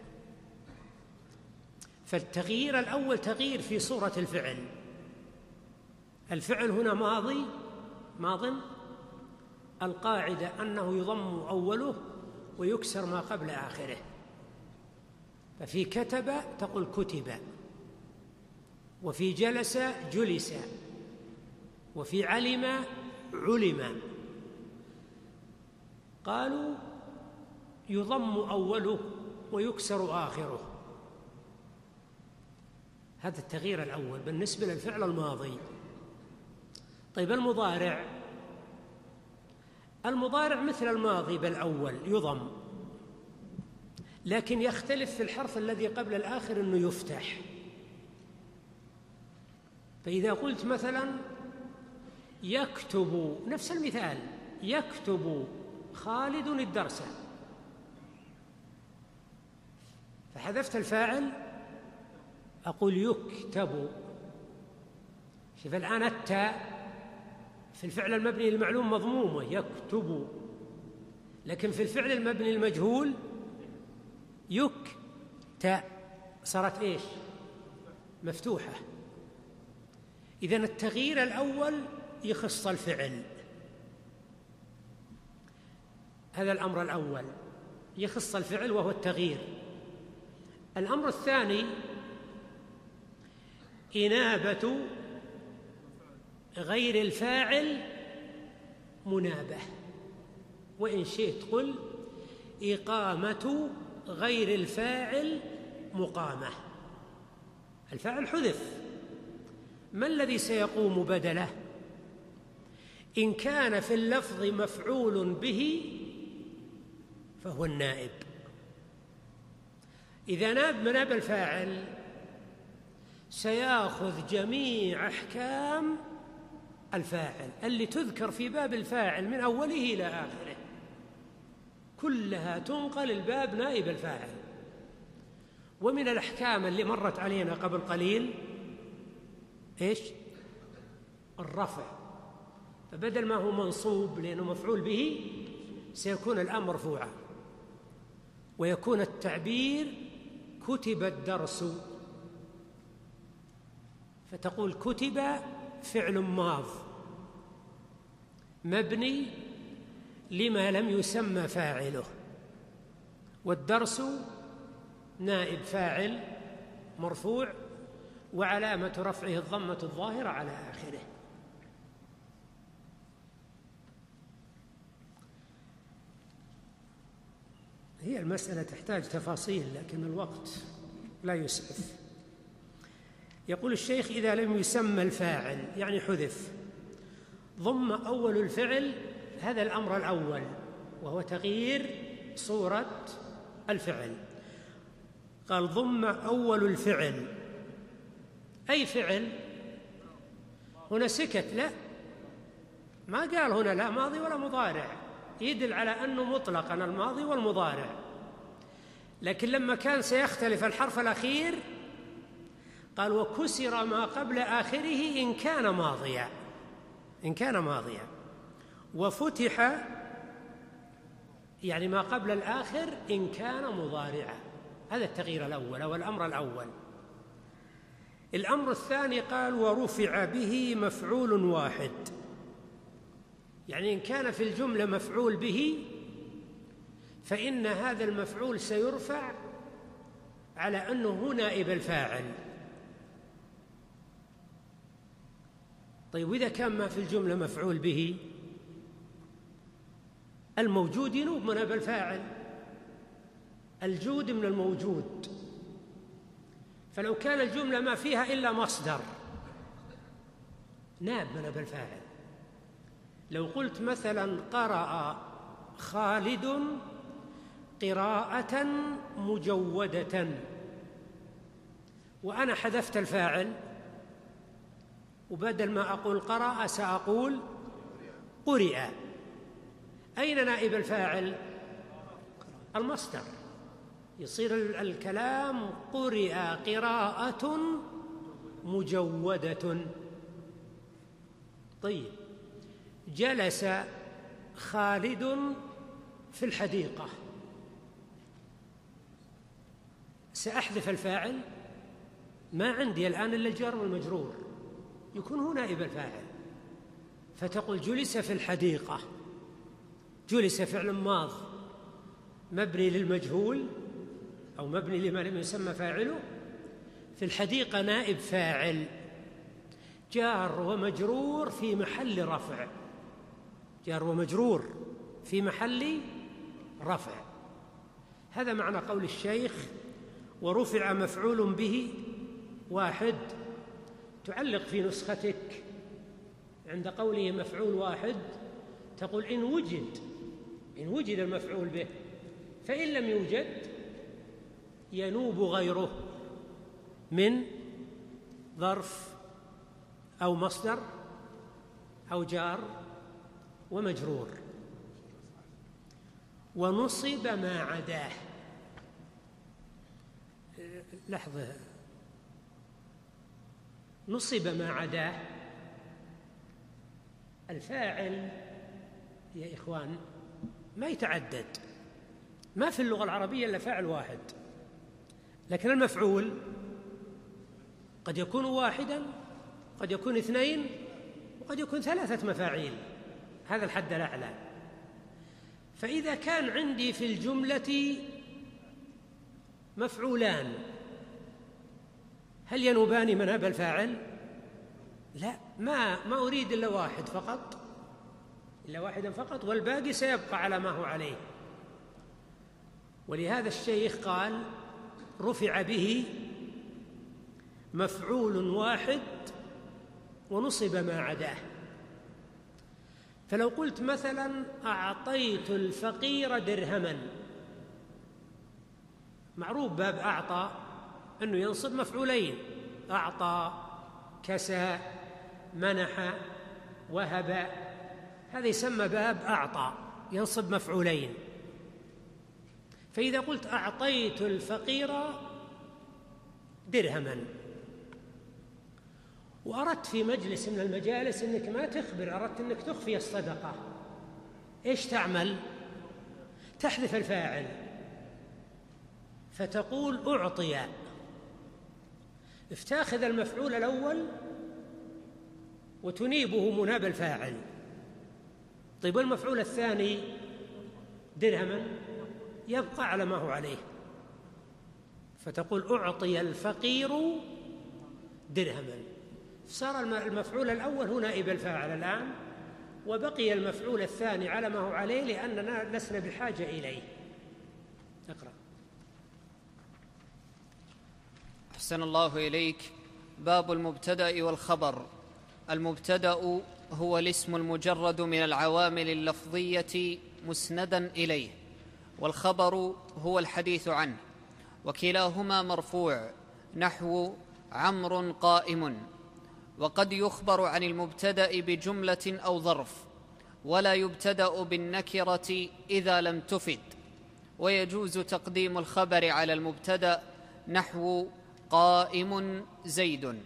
فالتغيير الأول تغيير في صورة الفعل. الفعل هنا ماض، القاعدة أنه يضم أوله ويكسر ما قبل آخره. ففي كتب تقول كتب، وفي جلس جلس، وفي علم علم. قالوا يضم أوله ويكسر آخره. هذا التغيير الأول بالنسبة للفعل الماضي. طيب المضارع مثل الماضي بالأول يضم، لكن يختلف في الحرف الذي قبل الآخر أنه يفتح. فإذا قلت مثلا يكتب، نفس المثال، يكتب خالد الدرس، فحذفت الفاعل أقول يكتب. شوف الآن التاء في الفعل المبني للمعلوم مضمومة يكتب، لكن في الفعل المبني للمجهول تاء صارت إيش؟ مفتوحة. إذن التغيير الأول يخص الفعل، هذا الأمر الأول يخص الفعل وهو التغيير. الأمر الثاني إنابة غير الفاعل منابة، وإن شئت قل إقامة غير الفاعل مقامة. الفاعل حذف، ما الذي سيقوم بدله؟ إن كان في اللفظ مفعول به فهو النائب. إذا ناب مناب الفاعل سيأخذ جميع أحكام الفاعل اللي تذكر في باب الفاعل من أوله إلى آخره، كلها تنقل الباب نائب الفاعل. ومن الأحكام اللي مرت علينا قبل قليل إيش؟ الرفع. فبدل ما هو منصوب لأنه مفعول به سيكون الآن مرفوعا، ويكون التعبير كتب الدرس، فتقول كتب فعل ماض مبني لما لم يسمى فاعله، والدرس نائب فاعل مرفوع وعلامة رفعه الضمة الظاهرة على آخره. هي المسألة تحتاج تفاصيل لكن الوقت لا يسعف. يقول الشيخ: إذا لم يسمى الفاعل يعني حذف، ضم أول الفعل، هذا الأمر الأول وهو تغيير صورة الفعل. قال: ضم أول الفعل، أي فعل؟ هنا سكت، لا، ما قال هنا لا ماضي ولا مضارع، يدل على أنه مطلقا الماضي والمضارع. لكن لما كان سيختلف الحرف الأخير قال: وكسر ما قبل آخره إن كان ماضيا، وفتح يعني ما قبل الآخر إن كان مضارعا. هذا التغيير الأول أو الأمر الأول. الأمر الثاني قال: ورفع به مفعول واحد، يعني إن كان في الجملة مفعول به فإن هذا المفعول سيرفع على أنه هو نائب الفاعل. طيب، وإذا كان ما في الجملة مفعول به، الموجود ينوب من نائب الفاعل، الجود من الموجود. فلو كان الجملة ما فيها إلا مصدر ناب من نائب الفاعل. لو قلت مثلا: قرأ خالد قراءة مجودة، وأنا حذفت الفاعل، وبدل ما أقول قرأ سأقول قرئ، أين نائب الفاعل؟ المصدر. يصير الكلام قرئ قراءة مجودة. طيب، جلس خالد في الحديقة، سأحذف الفاعل، ما عندي الآن إلا الجار والمجرور، يكون هو نائب الفاعل، فتقول جلس في الحديقة. جلس فعل ماض مبني للمجهول أو مبني لما لم يسمى فاعله، في الحديقة نائب فاعل، جار ومجرور في محل رفع، جار ومجرور في محل رفع. هذا معنى قول الشيخ: ورفع مفعول به واحد. تعلق في نسختك عند قوله مفعول واحد تقول: إن وجد المفعول به، فإن لم يوجد ينوب غيره من ظرف أو مصدر أو جار ومجرور. ونصب ما عداه. لحظة، نصب ما عداه، الفاعل يا إخوان ما يتعدد، ما في اللغة العربية إلا فاعل واحد، لكن المفعول قد يكون واحدا، قد يكون اثنين، وقد يكون ثلاثة مفاعيل، هذا الحد الأعلى. فإذا كان عندي في الجملة مفعولان، هل ينوبان من هذا الفاعل؟ لا، ما أريد إلا واحد فقط، إلا واحدا فقط، والباقي سيبقى على ما هو عليه. ولهذا الشيخ قال: رفع به مفعول واحد ونصب ما عداه. فلو قلت مثلا: أعطيت الفقير درهما، معروف باب أعطى أنه ينصب مفعولين، أعطى، كسى، منح، وهب، هذا يسمى باب أعطى، ينصب مفعولين. فإذا قلت: أعطيت الفقير درهما، وأردت في مجلس من المجالس أنك ما تخبر، أردت أنك تخفي الصدقة، إيش تعمل؟ تحذف الفاعل فتقول أعطي، افتاخذ المفعول الأول وتنيبه مناب الفاعل. طيب، والمفعول الثاني درهما يبقى على ما هو عليه، فتقول أعطي الفقير درهما، صار المفعول الأول هو نائب الفاعل الآن، وبقي المفعول الثاني على ما هو عليه لأننا لسنا بحاجة إليه. أحسن الله إليك. باب المبتدأ والخبر. المبتدأ هو الاسم المجرد من العوامل اللفظية مسندا إليه، والخبر هو الحديث عنه، وكلاهما مرفوع، نحو عمرو قائم. وقد يخبر عن المبتدأ بجملة أو ظرف، ولا يبتدأ بالنكرة إذا لم تفد، ويجوز تقديم الخبر على المبتدأ، نحو قائم زيد.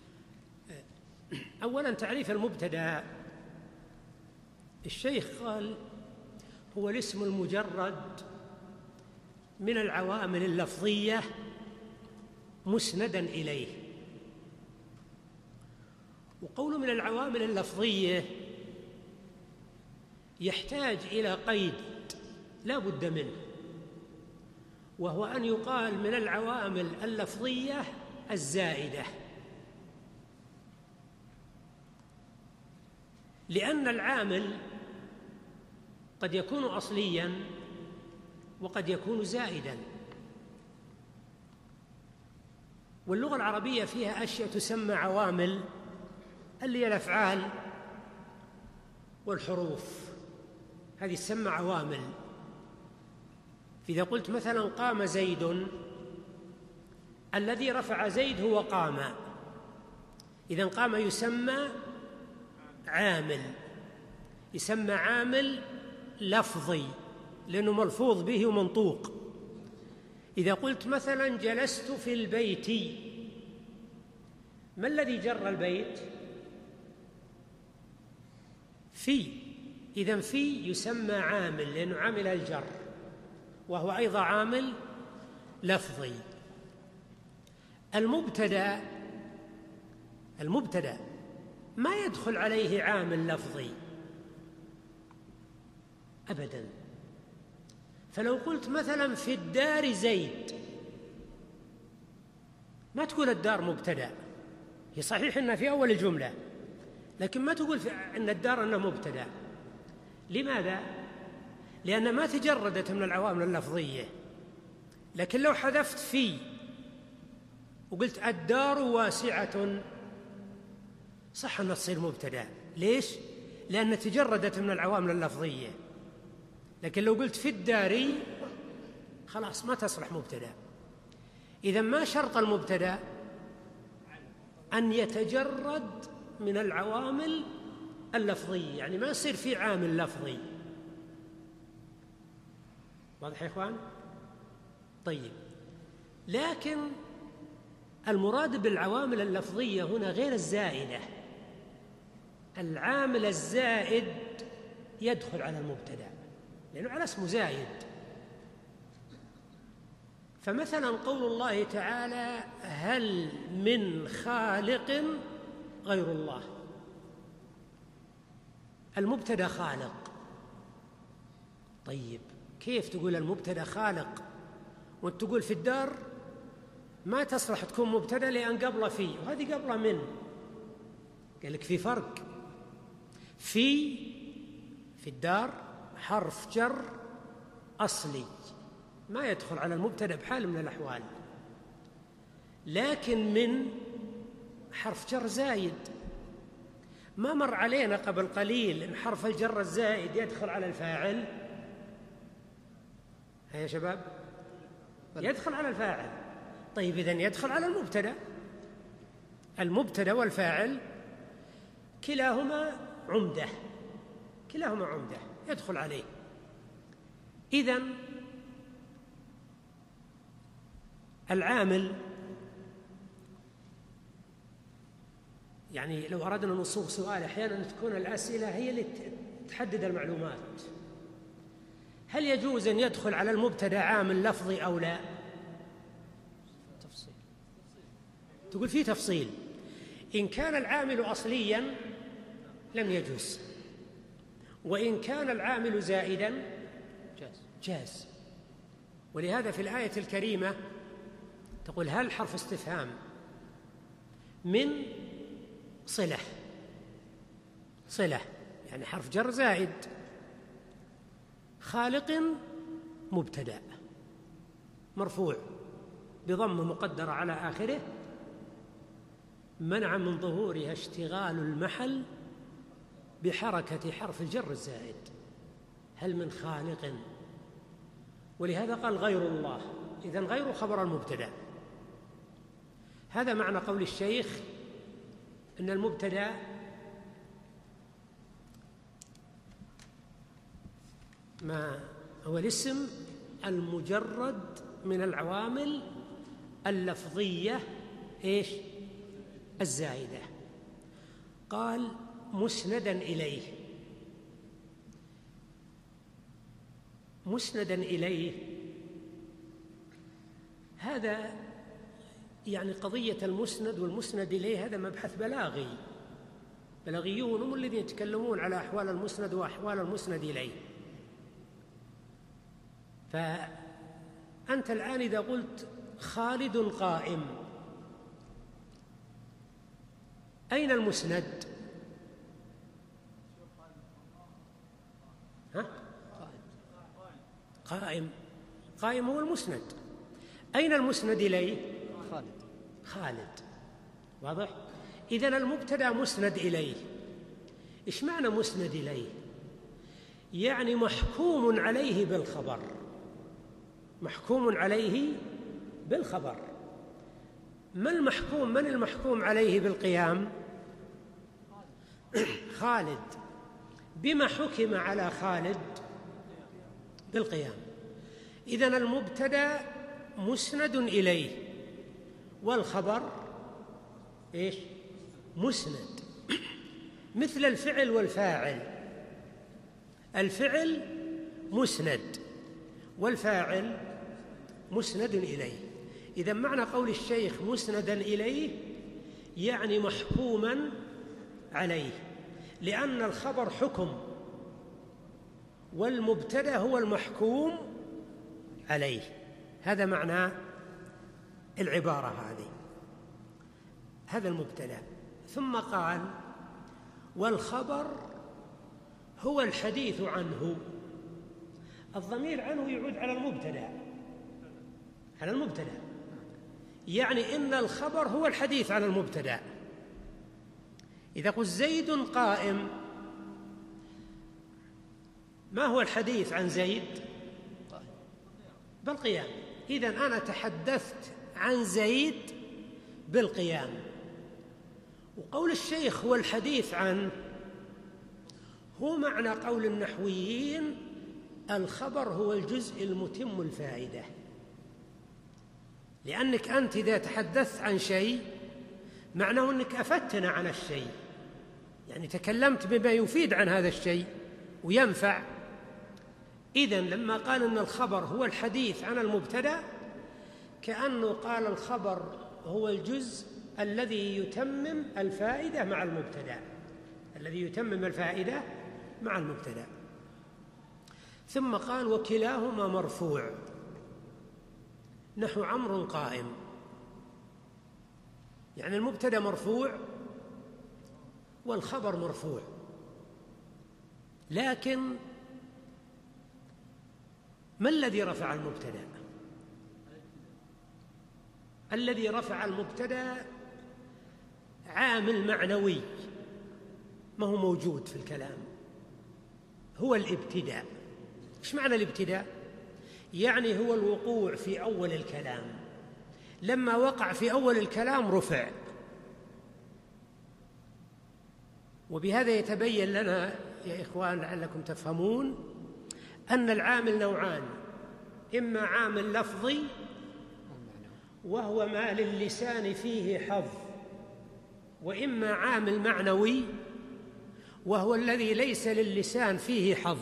أولا تعريف المبتدأ، الشيخ قال هو الاسم المجرد من العوامل اللفظية مسندا إليه. وقول من العوامل اللفظية يحتاج إلى قيد لا بد منه، وهو أن يقال من العوامل اللفظية الزائدة، لأن العامل قد يكون أصلياً وقد يكون زائداً. واللغة العربية فيها أشياء تسمى عوامل، اللي هي الأفعال والحروف، هذه تسمى عوامل. فإذا قلت مثلاً قام زيد، الذي رفع زيد هو قام، إذن قام يسمى عامل، يسمى عامل لفظي لأنه ملفوظ به ومنطوق. إذا قلت مثلا جلست في البيت، ما الذي جر البيت؟ في، إذن في يسمى عامل لأنه عامل الجر، وهو أيضا عامل لفظي. المبتدأ ما يدخل عليه عامل لفظي أبداً. فلو قلت مثلاً في الدار زيد، ما تقول الدار مبتدأ، هي صحيح أنها في أول الجملة، لكن ما تقول أن الدار أنها مبتدأ. لماذا؟ لأن ما تجردت من العوامل اللفظية. لكن لو حذفت في وقلت الدار واسعة، صح أنها تصير مبتدأ. ليش؟ لأن تجردت من العوامل اللفظية. لكن لو قلت في الدار، خلاص ما تصلح مبتدأ. إذن ما شرط المبتدأ أن يتجرد من العوامل اللفظية، يعني ما يصير في عامل لفظي. واضح يا إخوان؟ طيب، لكن المراد بالعوامل اللفظية هنا غير الزائدة. العامل الزائد يدخل على المبتدأ لأنه على اسمه زائد. فمثلا قول الله تعالى هل من خالق غير الله، المبتدأ خالق. طيب، كيف تقول المبتدأ خالق وانت تقول في الدار ما تصلح تكون مبتدأ لأن قبل في، وهذه قبل من؟ قال لك في فرق. في الدار حرف جر أصلي ما يدخل على المبتدأ بحال من الأحوال، لكن من حرف جر زايد. ما مر علينا قبل قليل إن حرف الجر الزائد يدخل على الفاعل؟ يا شباب، يدخل على الفاعل. طيب، إذن يدخل على المبتدأ والفاعل كلاهما عمدة يدخل عليه. إذن العامل، يعني لو أردنا نصوغ سؤال، أحيانا تكون الأسئلة هي اللي تحدد المعلومات. هل يجوز أن يدخل على المبتدأ عامل لفظي أو لا؟ تفصيل. تقول فيه تفصيل. إن كان العامل أصليا لم يجوز، وإن كان العامل زائدا جاز. ولهذا في الآية الكريمة تقول هل حرف استفهام من صلة يعني حرف جر زائد، خالق مبتدأ مرفوع بضم مقدرة على آخره منع من ظهورها اشتغال المحل بحركة حرف الجر الزائد، هل من خالق؟ ولهذا قال غير الله، إذن غير خبر المبتدأ. هذا معنى قول الشيخ أن المبتدأ ما هو الاسم المجرد من العوامل اللفظية الزائدة. قال مسندا إليه. مسندا إليه هذا يعني قضية المسند والمسند إليه هذا مبحث بلاغي، بلاغيون هم الذين يتكلمون على أحوال المسند وأحوال المسند إليه. فأنت الآن إذا قلت خالد قائم، أين المسند؟ قائم. قائم هو المسند. أين المسند إليه؟ خالد. واضح؟ إذن المبتدأ مسند إليه. إيش معنى مسند إليه؟ يعني محكوم عليه بالخبر. محكوم عليه بالخبر. من المحكوم عليه بالقيام؟ خالد. بما حكم على خالد؟ بالقيام. إذن المبتدأ مسند إليه والخبر مسند. مثل الفعل والفاعل، الفعل مسند والفاعل مسند إليه. إذن معنى قول الشيخ مسندا إليه يعني محكوما عليه، لأن الخبر حكم والمبتدأ هو المحكوم عليه. هذا معنى العبارة هذه. هذا المبتدأ. ثم قال والخبر هو الحديث عنه. الضمير عنه يعود على المبتدأ، على المبتدأ، يعني إن الخبر هو الحديث عن المبتدأ. إذا قلت زيد قائم، ما هو الحديث عن زيد؟ بالقيام. إذن أنا تحدثت عن زيد بالقيام. وقول الشيخ هو الحديث عنه هو معنى قول النحويين الخبر هو الجزء المتم الفائدة، لأنك أنت إذا تحدثت عن شيء معناه أنك أفدتنا عن الشيء، يعني تكلمت بما يفيد عن هذا الشيء وينفع. إذن لما قال أن الخبر هو الحديث عن المبتدأ كأنه قال الخبر هو الجزء الذي يتمم الفائدة مع المبتدأ، الذي يتمم الفائدة مع المبتدأ. ثم قال وكلاهما مرفوع، نحو عمرو قائم، يعني المبتدأ مرفوع والخبر مرفوع. لكن ما الذي رفع المبتدأ؟ الذي رفع المبتدأ عامل معنوي ما هو موجود في الكلام، هو الابتداء. إيش معنى الابتداء؟ يعني هو الوقوع في أول الكلام. لما وقع في أول الكلام رفع. وبهذا يتبين لنا يا إخوان لعلكم تفهمون أن العامل نوعان، إما عامل لفظي وهو ما للسان فيه حظ، وإما عامل معنوي وهو الذي ليس للسان فيه حظ.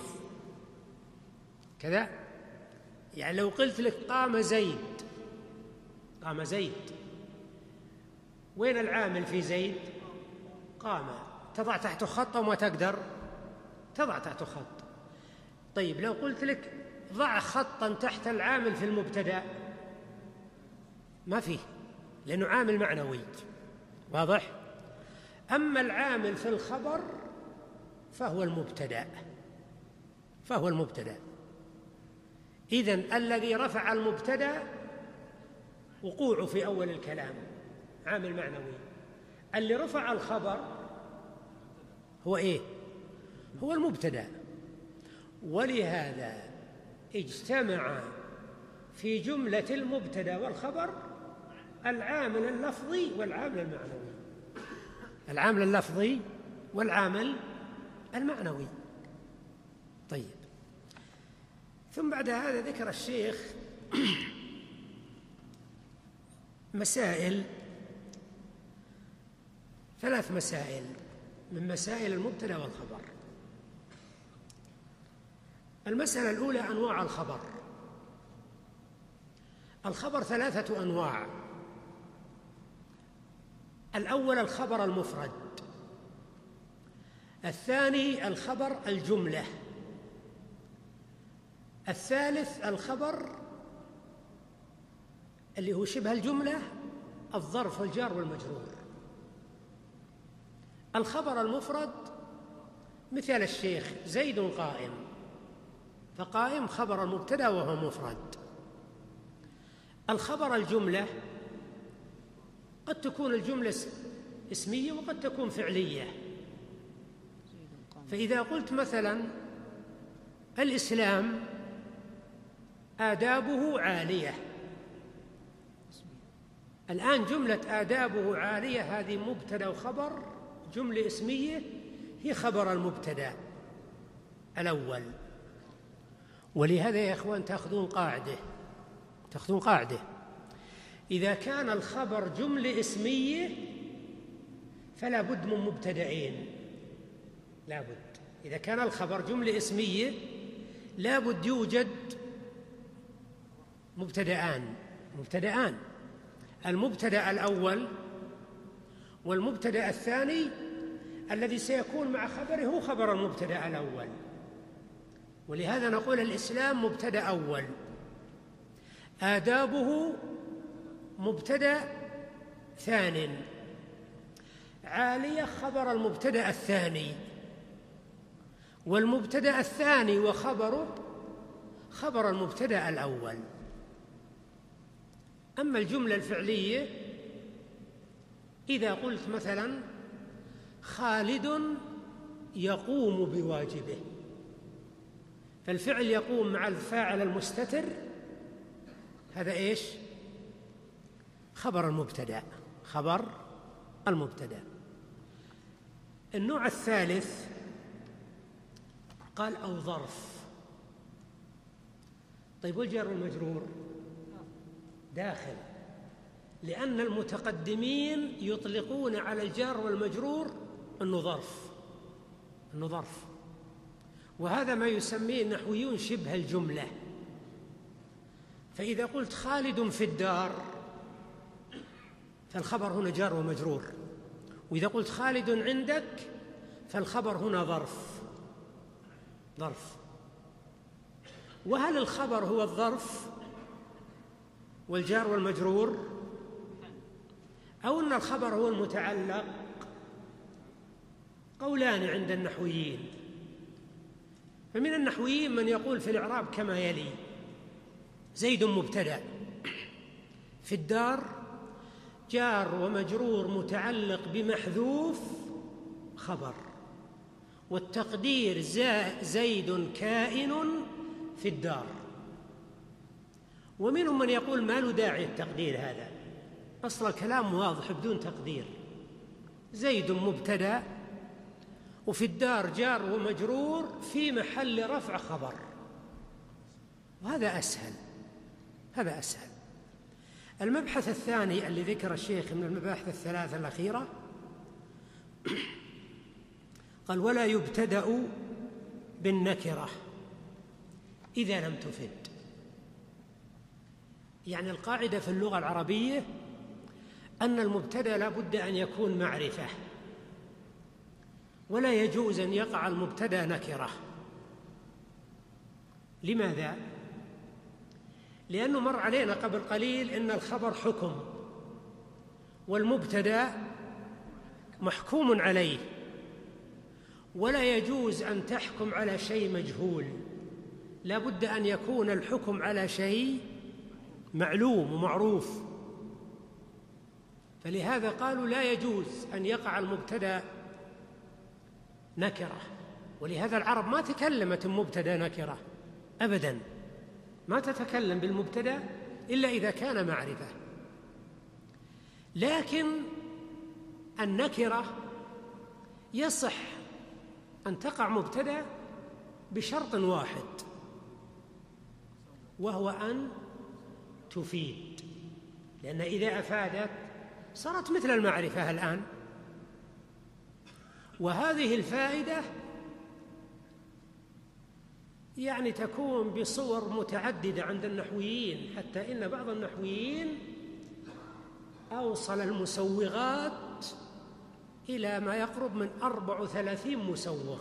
كذا يعني لو قلت لك قام زيد، قام زيد، وين العامل في زيد؟ قام. تضع تحته خط وما تقدر تضع تحته خط. طيب لو قلت لك ضع خطا تحت العامل في المبتدأ، ما فيه، لأنه عامل معنوي. واضح؟ أما العامل في الخبر فهو المبتدأ، فهو المبتدأ. إذن الذي رفع المبتدأ وقوعه في أول الكلام، عامل معنوي. اللي رفع الخبر هو إيه؟ هو المبتدأ. ولهذا اجتمع في جملة المبتدأ والخبر العامل اللفظي والعامل المعنوي. العامل اللفظي والعامل المعنوي. طيب، ثم بعد هذا ذكر الشيخ مسائل، 3 مسائل من مسائل المبتدأ والخبر. المسألة الأولى أنواع الخبر. الخبر 3 أنواع. الأول الخبر المفرد، الثاني الخبر الجملة، الثالث الخبر اللي هو شبه الجملة، الظرف والجار والمجرور. الخبر المفرد مثال الشيخ زيد قائم، فقائم خبر المبتدأ وهو مفرد. الخبر الجملة قد تكون الجملة اسمية وقد تكون فعلية. فإذا قلت مثلا الإسلام آدابه عالية، الآن جملة آدابه عالية هذه مبتدأ وخبر، جملة اسمية هي خبر المبتدأ الأول. ولهذا يا إخوان تأخذون قاعدة، إذا كان الخبر جملة اسمية فلا بد من مبتدأين، لا بد. إذا كان الخبر جملة اسمية لا بد يوجد مبتدأان، المبتدأ الأول والمبتدأ الثاني الذي سيكون مع خبره هو خبر المبتدأ الأول. ولهذا نقول الإسلام مبتدأ أول، آدابه مبتدأ ثان، عالية خبر المبتدأ الثاني، والمبتدأ الثاني وخبره خبر المبتدأ الأول. أما الجملة الفعلية إذا قلت مثلا خالد يقوم بواجبه، فالفعل يقوم مع الفاعل المستتر، هذا إيش؟ خبر المبتدأ. النوع الثالث قال أو ظرف. طيب والجار والمجرور داخل، لأن المتقدمين يطلقون على الجار والمجرور أنه ظرف، وهذا ما يسميه النحويون شبه الجملة. فإذا قلت خالد في الدار فالخبر هنا جار ومجرور، وإذا قلت خالد عندك فالخبر هنا ظرف. وهل الخبر هو الظرف والجار والمجرور، أو أن الخبر هو المتعلق؟ قولان عند النحويين. فمن النحويين من يقول في الإعراب كما يلي: زيد مبتدأ، في الدار جار ومجرور متعلق بمحذوف خبر، والتقدير زيد كائن في الدار. ومنهم من يقول ما له داعي التقدير هذا، أصل الكلام واضح بدون تقدير، زيد مبتدأ وفي الدار جار ومجرور في محل رفع خبر، وهذا أسهل. المبحث الثاني اللي ذكر الشيخ من المباحث الثلاثة الأخيرة قال: ولا يبتدأ بالنكرة إذا لم تفد. يعني القاعدة في اللغة العربية أن المبتدأ لا بد أن يكون معرفة، ولا يجوز أن يقع المبتدأ نكرة. لماذا؟ لأنه مر علينا قبل قليل أن الخبر حكم والمبتدأ محكوم عليه، ولا يجوز أن تحكم على شيء مجهول، لا بد أن يكون الحكم على شيء معلوم ومعروف. فلهذا قالوا لا يجوز أن يقع المبتدأ نكرة، ولهذا العرب ما تكلمت المبتدأ نكرة أبداً، ما تتكلم بالمبتدأ إلا إذا كان معرفة. لكن النكرة يصح أن تقع مبتدأ بشرط واحد، وهو أن تفيد، لأن إذا أفادت صارت مثل المعرفة الآن. وهذه الفائدة يعني تكون بصور متعددة عند النحويين، حتى إن بعض النحويين أوصل المسوغات إلى ما يقرب من 34 مسوغ.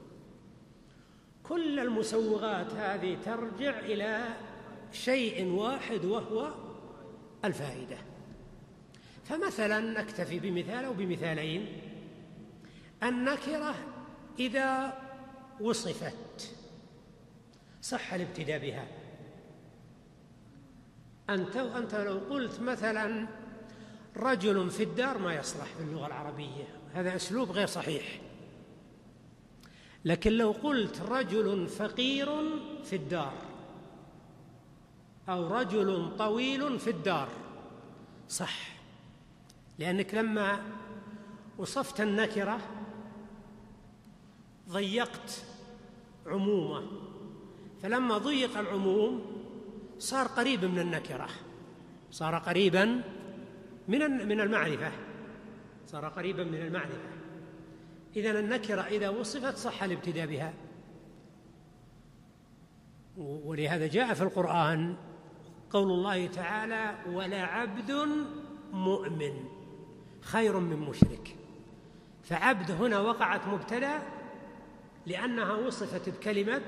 كل المسوغات هذه ترجع إلى شيء واحد وهو الفائدة. فمثلا نكتفي بمثال أو بمثالين. النكرة إذا وصفت صح الابتداء بها. أنت لو قلت مثلا رجل في الدار ما يصلح في اللغة العربية، هذا أسلوب غير صحيح. لكن لو قلت رجل فقير في الدار أو رجل طويل في الدار صح، لأنك لما وصفت النكرة ضيقت عمومه، فلما ضيق العموم صار قريب من النكرة، صار قريبا من المعرفة، صار قريبا من المعرفة. إذن النكرة إذا وصفت صح الابتداء بها. ولهذا جاء في القرآن قول الله تعالى: ولعبد مؤمن خير من مشرك. فعبد هنا وقعت مبتدأ لأنها وصفت بكلمة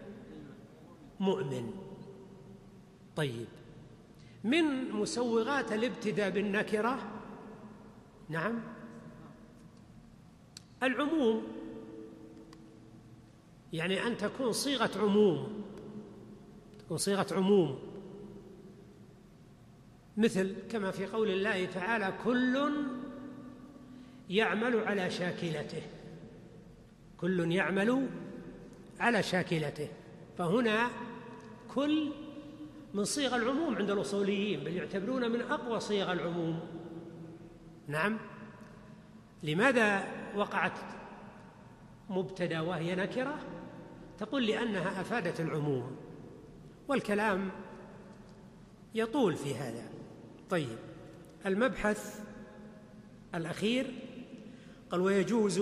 مؤمن. طيب، من مسوغات الابتداء بالنكرة نعم العموم، يعني أن تكون صيغة عموم، تكون صيغة عموم، مثل كما في قول الله تعالى: كل يعمل على شاكلته، كل يعمل على شاكلته. فهنا كل من صيغ العموم عند الأصوليين، بل يعتبرون من أقوى صيغ العموم. نعم. لماذا وقعت مبتدأ وهي نكرة؟ تقول لأنها أفادت العموم، والكلام يطول في هذا. طيب، المبحث الأخير قال: ويجوز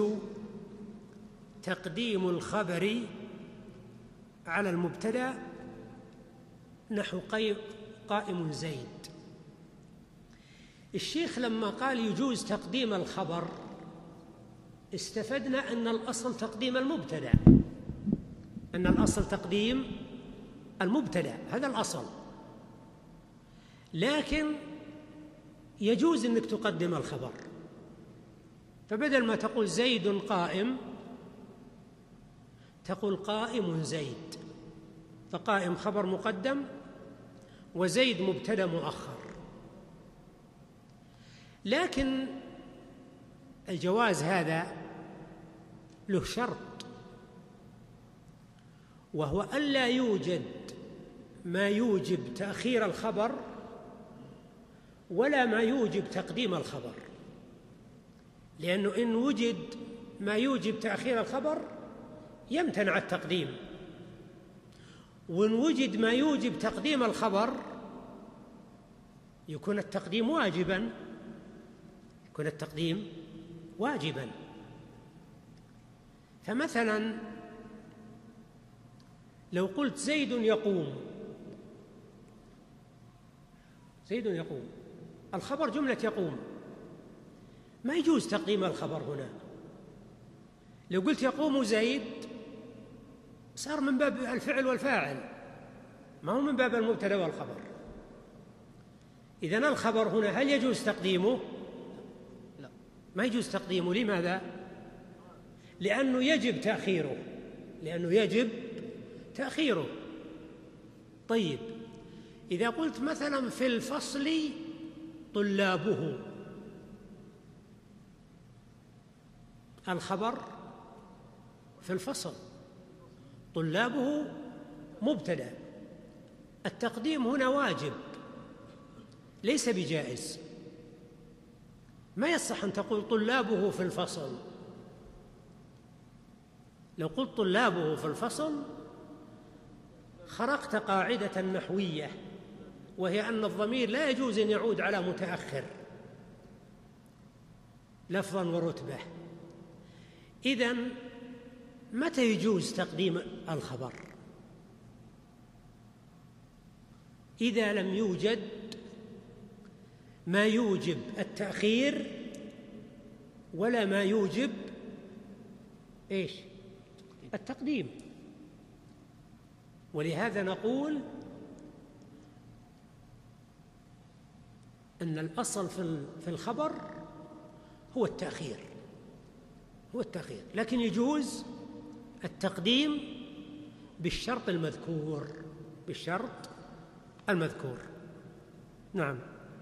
تقديم الخبر على المبتدأ نحو قائم زيد. الشيخ لما قال يجوز تقديم الخبر استفدنا أن الأصل تقديم المبتدأ، أن الأصل تقديم المبتدأ، هذا الأصل. لكن يجوز أنك تقدم الخبر، فبدل ما تقول زيد قائم تقول قائم زيد، فقائم خبر مقدم وزيد مبتدأ مؤخر. لكن الجواز هذا له شرط، وهو ألا يوجد ما يوجب تأخير الخبر ولا ما يوجب تقديم الخبر، لأنه إن وجد ما يوجب تأخير الخبر يمتنع التقديم، وإن وجد ما يوجب تقديم الخبر يكون التقديم واجباً، يكون التقديم واجباً. فمثلاً لو قلت زيد يقوم، زيد يقوم، الخبر جملة يقوم، ما يجوز تقديم الخبر هنا. لو قلت يقوم زيد صار من باب الفعل والفاعل، ما هو من باب المبتدأ والخبر. إذن الخبر هنا هل يجوز تقديمه؟ لا، ما يجوز تقديمه. لماذا؟ لأنه يجب تأخيره، لأنه يجب تأخيره. طيب، إذا قلت مثلا في الفصل طلابه، الخبر في الفصل، طلابه مبتدأ، التقديم هنا واجب ليس بجائز. ما يصح أن تقول طلابه في الفصل. لو قلت طلابه في الفصل خرقت قاعدة نحوية، وهي أن الضمير لا يجوز أن يعود على متأخر لفظاً ورتبة. إذن متى يجوز تقديم الخبر؟ إذا لم يوجد ما يوجب التأخير ولا ما يوجب التقديم. ولهذا نقول أن الأصل في الخبر هو التأخير، لكن يجوز التقديم بالشرط المذكور. نعم.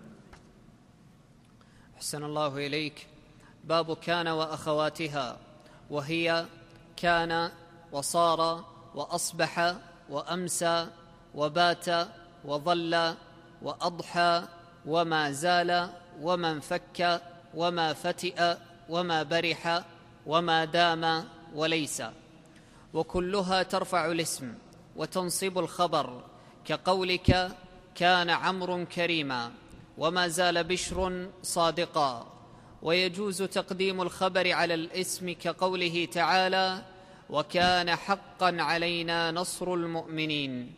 أحسن الله إليك. باب كان وأخواتها، وهي كان وصار وأصبح وأمسى وبات وظل وأضحى وما زال وما انفك وما فتئ وما برح وما دام وليس، وكلها ترفع الاسم وتنصب الخبر، كقولك كان عمرو كريما وما زال بشر صادقا. ويجوز تقديم الخبر على الاسم كقوله تعالى وكان حقا علينا نصر المؤمنين.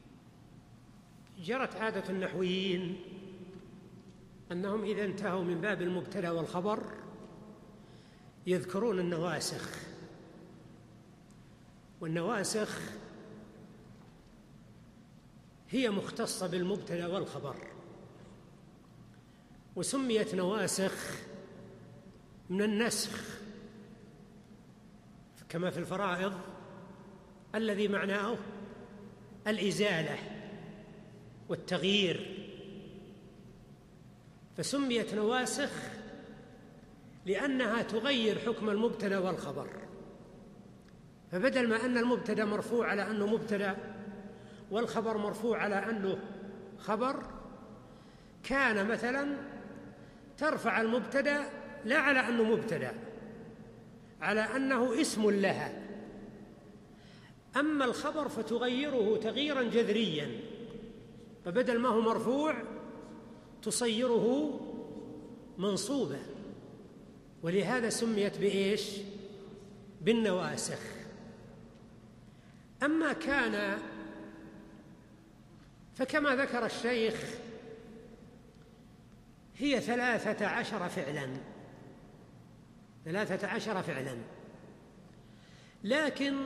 جرت عادة النحويين أنهم إذا انتهوا من باب المبتدأ والخبر يذكرون النواسخ، والنواسخ هي مختصة بالمبتدأ والخبر، وسميت نواسخ من النسخ كما في الفرائض الذي معناه الإزالة والتغيير، فسميت نواسخ لأنها تغير حكم المبتدأ والخبر. فبدل ما أن المبتدأ مرفوع على أنه مبتدأ والخبر مرفوع على أنه خبر، كان مثلا ترفع المبتدأ لا على أنه مبتدأ، على أنه اسم لها. أما الخبر فتغيره تغييرا جذريا، فبدل ما هو مرفوع تصيره منصوبا، ولهذا سميت بالنواسخ. أما كان فكما ذكر الشيخ هي 13 فعلا، لكن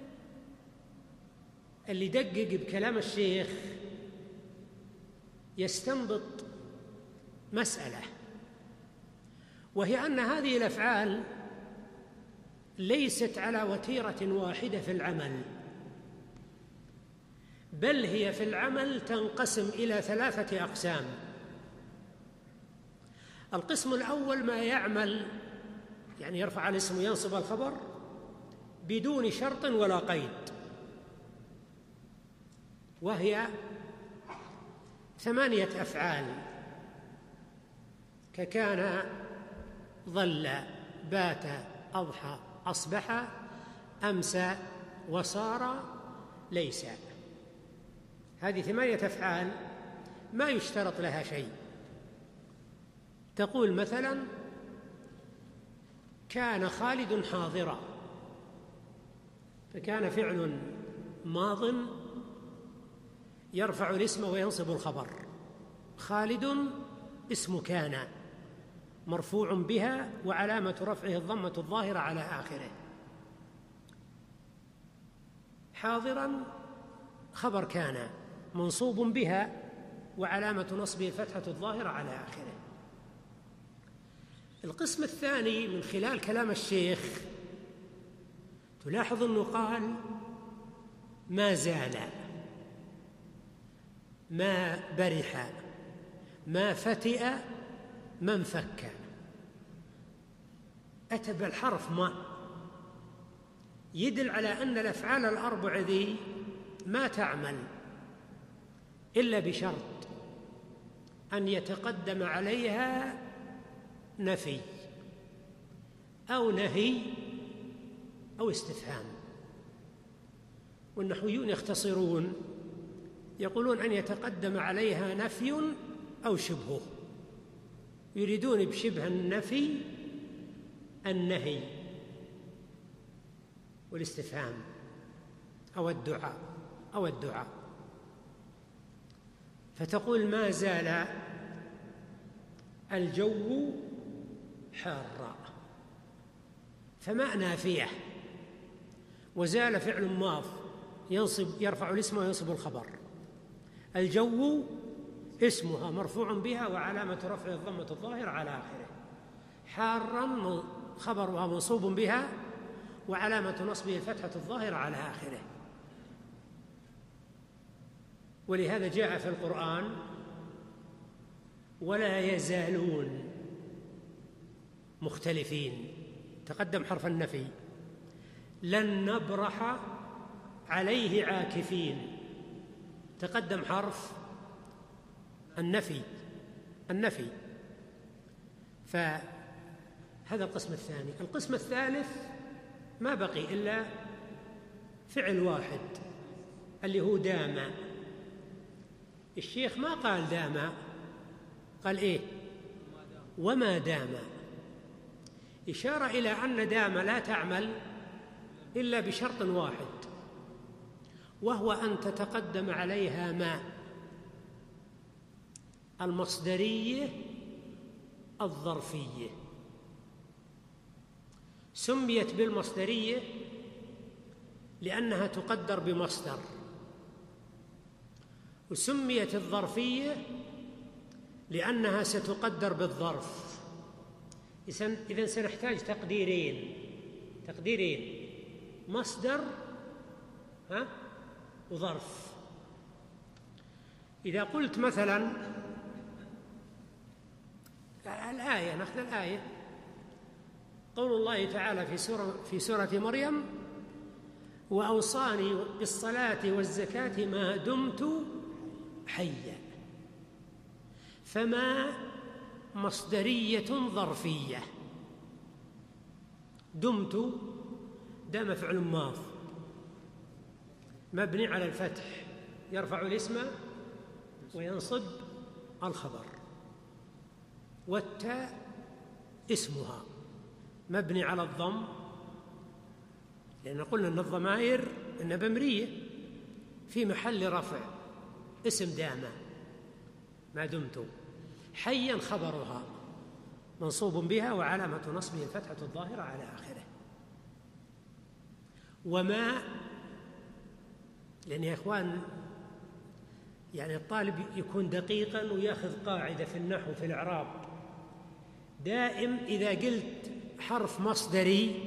اللي دقق بكلام الشيخ يستنبط مسألة، وهي أن هذه الأفعال ليست على وتيرة واحدة في العمل، بل هي في العمل تنقسم إلى 3 أقسام. القسم الأول ما يعمل يعني يرفع الاسم وينصب الخبر بدون شرط ولا قيد، وهي 8 أفعال ككان ظل بات أضحى أصبح أمسى وصار ليس. هذه 8 أفعال ما يشترط لها شيء. تقول مثلا كان خالد حاضرا، فكان فعل ماض يرفع الاسم وينصب الخبر. خالد اسم كان مرفوع بها وعلامة رفعه الضمة الظاهرة على آخره. حاضرا خبر كان منصوب بها وعلامة نصبه الفتحة الظاهرة على آخره. القسم الثاني من خلال كلام الشيخ تلاحظ أنه قال ما زال، ما برح، ما فتئ، ما انفك، أتى بالحرف ما، يدل على أن الأفعال الأربع ذي ما تعمل إلا بشرط أن يتقدم عليها نفي أو نهي أو استفهام. والنحويون يختصرون يقولون أن يتقدم عليها نفي أو شبهه، يريدون بشبه النفي النهي والاستفهام أو الدعاء. فتقول ما زال الجو حارا، فماء نافية، وزال فعل ماض يرفع الاسم وينصب الخبر. الجو اسمها مرفوع بها وعلامة رفعه الضمة الظاهرة على آخره. حارا خبرها منصوب بها وعلامة نصبه الفتحة الظاهرة على آخره. ولهذا جاء في القرآن ولا يزالون مختلفين، تقدم حرف النفي. لن نبرح عليه عاكفين، تقدم حرف النفي. فهذا القسم الثاني. القسم الثالث ما بقي إلا فعل واحد اللي هو دام. الشيخ ما قال دام، قال إيه؟ وما دام، إشارة إلى أن دام لا تعمل إلا بشرط واحد، وهو أن تتقدم عليها ما، المصدرية الظرفية. سميت بالمصدرية لأنها تقدر بمصدر، وسميت الظرفية لأنها ستقدر بالظرف. إذن سنحتاج تقديرين، مصدر وظرف. إذا قلت مثلا الآية، نأخذ الآية، قول الله تعالى في سورة مريم: وأوصاني بالصلاة والزكاة ما دمت حيا. فما مصدرية ظرفية. دمت دام فعل ماض مبني على الفتح يرفع الاسم وينصب الخبر، والتاء اسمها مبني على الضم، لأن قلنا أن الضمائر إنها بمرية، في محل رفع اسم دام ما دمت. حيا خبرها منصوب بها وعلامة نصبه الفتحة الظاهرة على آخره. وما، لأن يا إخوان يعني الطالب يكون دقيقاً ويأخذ قاعدة في النحو في الإعراب، دائم إذا قلت حرف مصدري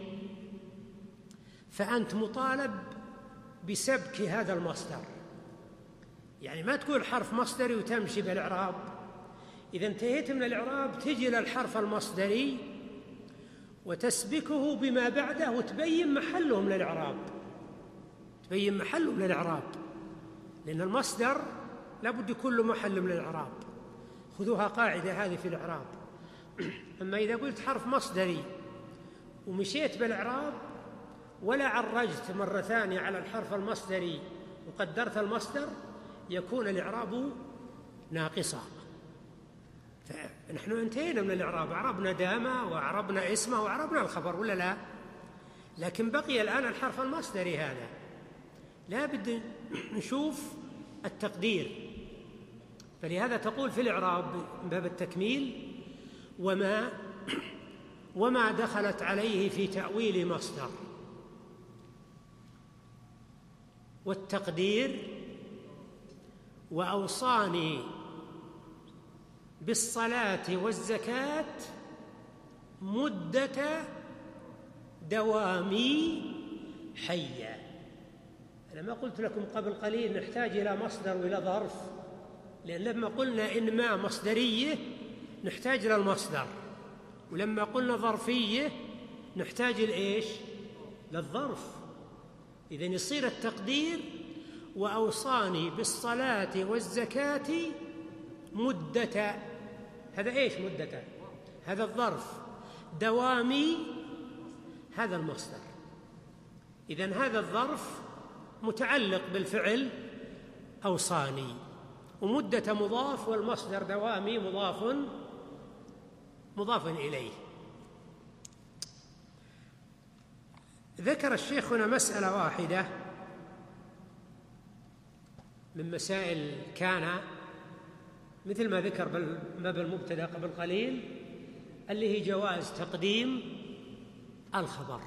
فأنت مطالب بسبك هذا المصدر. يعني ما تقول حرف مصدري وتمشي بالإعراب، إذا انتهيت من الإعراب تجي للحرف المصدري وتسبكه بما بعده وتبين محله من الإعراب، لأن المصدر لابد يكون له محل من الإعراب. خذوها قاعدة هذه في الإعراب. أما إذا قلت حرف مصدري ومشيت بالإعراب ولا عرجت مرة ثانية على الحرف المصدري وقدرت المصدر، يكون الإعراب ناقصا. فنحن انتهينا من الإعراب، أعربنا دام وأعربنا اسمه وأعربنا الخبر، ولا لا؟ لكن بقي الآن الحرف المصدري هذا، لا بد نشوف التقدير. فلهذا تقول في الإعراب من باب التكميل: وما دخلت عليه في تأويل مصدر. والتقدير: وأوصاني بالصلاة والزكاة مدة دوامي حيا. أنا ما قلت لكم قبل قليل نحتاج إلى مصدر وإلى ظرف؟ لأن لما قلنا إن ما مصدرية نحتاج إلى المصدر، ولما قلنا ظرفية نحتاج لإيش؟ للظرف. إذن يصير التقدير وأوصاني بالصلاة والزكاة مدة. هذا إيش مدة؟ هذا الظرف. دوامي هذا المصدر. إذن هذا الظرف متعلق بالفعل أوصاني، ومدة مضاف، والمصدر دوامي مضاف إليه. ذكر الشيخ هنا مسألة واحدة من مسائل كان، مثل ما ذكر باب المبتدأ قبل قليل، اللي هي جواز تقديم الخبر.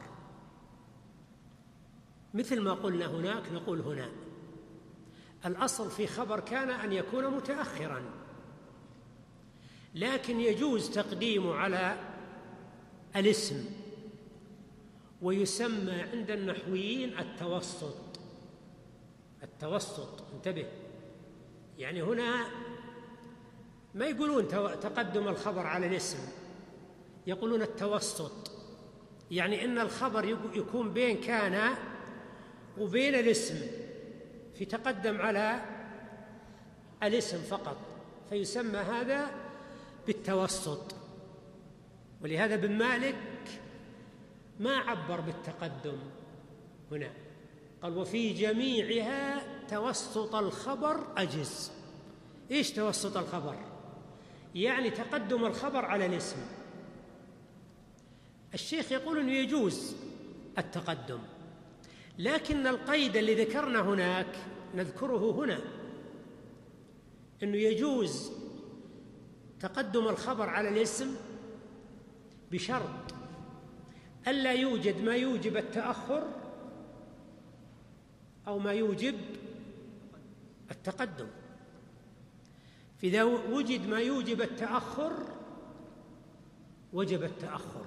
مثل ما قلنا هناك نقول هنا: الأصل في خبر كان أن يكون متأخراً، لكن يجوز تقديمه على الاسم، ويسمى عند النحويين التوسط. انتبه، يعني هنا ما يقولون تقدم الخبر على الاسم، يقولون التوسط، يعني إن الخبر يكون بين كان وبين الاسم، في تقدم على الاسم فقط، فيسمى هذا بالتوسط. ولهذا ابن مالك ما عبر بالتقدم هنا، قال: وفي جميعها توسط الخبر أجز. إيش توسط الخبر؟ يعني تقدم الخبر على الاسم. الشيخ يقول أنه يجوز التقدم، لكن القيد اللي ذكرنا هناك نذكره هنا، أنه يجوز تقدم الخبر على الاسم بشرط ألا يوجد ما يوجب التأخر أو ما يوجب التقدم. فإذا وجد ما يوجب التأخر وجب التأخر،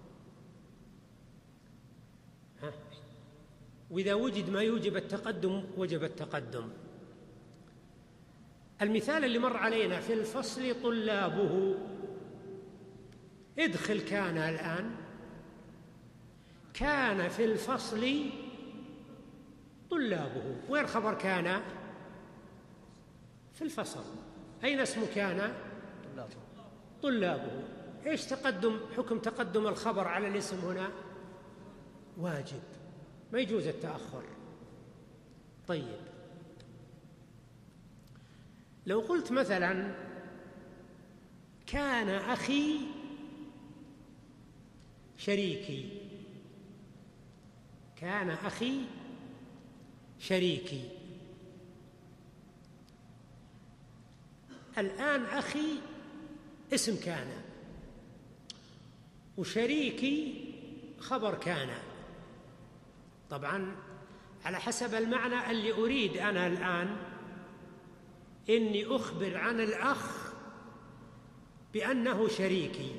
وإذا وجد ما يوجب التقدم وجب التقدم. المثال اللي مر علينا في الفصل طلابه، ادخل كان الآن، كان في الفصل طلابه. وين خبر كان؟ في الفصل. أين اسم كان؟ طلابه. إيش حكم تقدم الخبر على الاسم هنا؟ واجب، ما يجوز التأخر. طيب، لو قلت مثلا: كان أخي شريكي، كان أخي شريكي. الآن أخي اسم كان، وشريكي خبر كان. طبعاً على حسب المعنى اللي أريد أنا الآن، إني أخبر عن الأخ بأنه شريكي.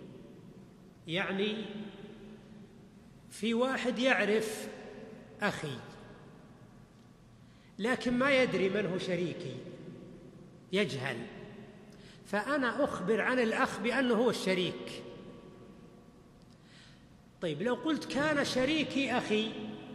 يعني في واحد يعرف أخي لكن ما يدري من هو شريكي، يجهل، فأنا أخبر عن الأخ بأنه هو الشريك. طيب، لو قلت كان شريكي أخي،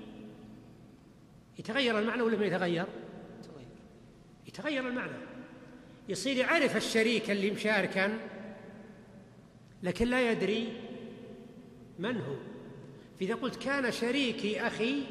يتغير المعنى ولا ما يتغير؟ يتغير المعنى. يصير يعرف الشريك اللي مشاركا لكن لا يدري من هو. فإذا قلت كان شريكي أخي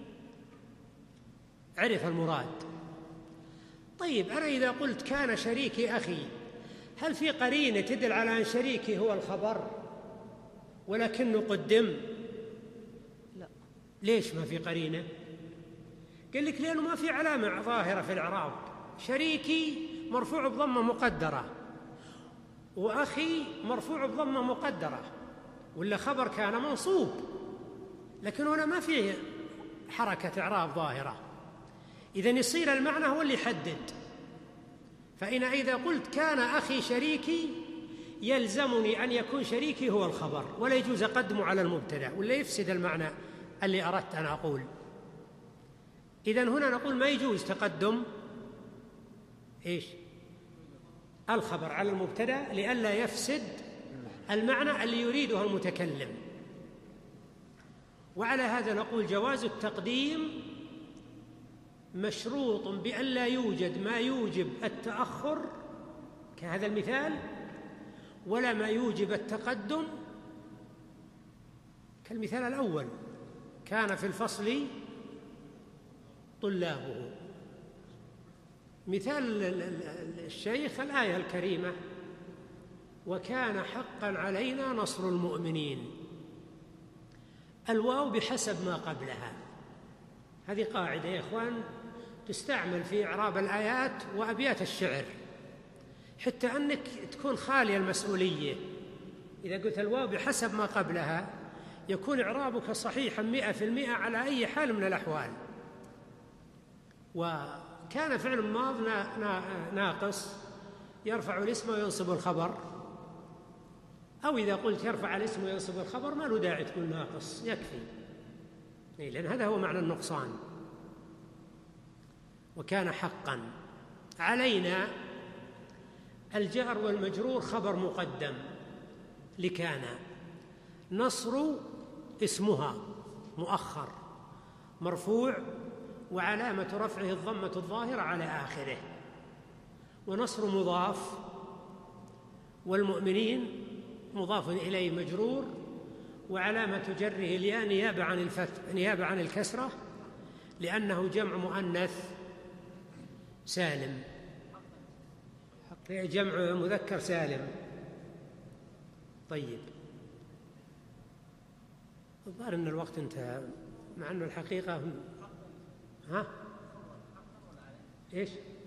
عرف المراد. طيب، أنا إذا قلت كان شريكي أخي، هل في قرينة تدل على أن شريكي هو الخبر ولكنه قدم؟ لا. ليش ما في قرينة؟ قال لك: لأنه ما في علامة ظاهرة في الإعراب. شريكي مرفوع بضمة مقدرة، وأخي مرفوع بضمة مقدرة، ولا خبر كان منصوب، لكن هنا ما فيه حركة إعراب ظاهرة. إذن يصير المعنى هو اللي يحدد. فإن إذا قلت كان أخي شريكي، يلزمني أن يكون شريكي هو الخبر، ولا يجوز أقدمه على المبتدأ، ولا يفسد المعنى اللي أردت أن أقول. إذن هنا نقول ما يجوز تقدم إيش؟ الخبر على المبتدأ، لئلا يفسد المعنى اللي يريده المتكلم. وعلى هذا نقول جواز التقديم مشروط بأن لا يوجد ما يوجب التأخر كهذا المثال، ولا ما يوجب التقدم كالمثال الأول، كان في الفصل طلابه. مثال الشيخ الآية الكريمة: وكان حقا علينا نصر المؤمنين. الواو بحسب ما قبلها، هذه قاعدة يا إخوان تستعمل في إعراب الآيات وأبيات الشعر، حتى أنك تكون خالية المسؤولية. إذا قلت الواو بحسب ما قبلها يكون إعرابك صحيحا 100% على أي حال من الأحوال. وكان فعل ماض ناقص يرفع الاسم وينصب الخبر، أو إذا قلت يرفع الاسم وينصب الخبر ما له داعي تقول ناقص، يكفي، لأن هذا هو معنى النقصان. وكان حقا علينا، الجار والمجرور خبر مقدم لكان، نصر اسمها مؤخر مرفوع وعلامة رفعه الضمة الظاهرة على آخره، ونصر مضاف، والمؤمنين مضاف إليه مجرور وعلامة جره الياء نيابة عن الكسرة لأنه جمع مؤنث سالم، جمع مذكر سالم. طيب، الظاهر أن الوقت انتهى، مع أنه الحقيقة إيش؟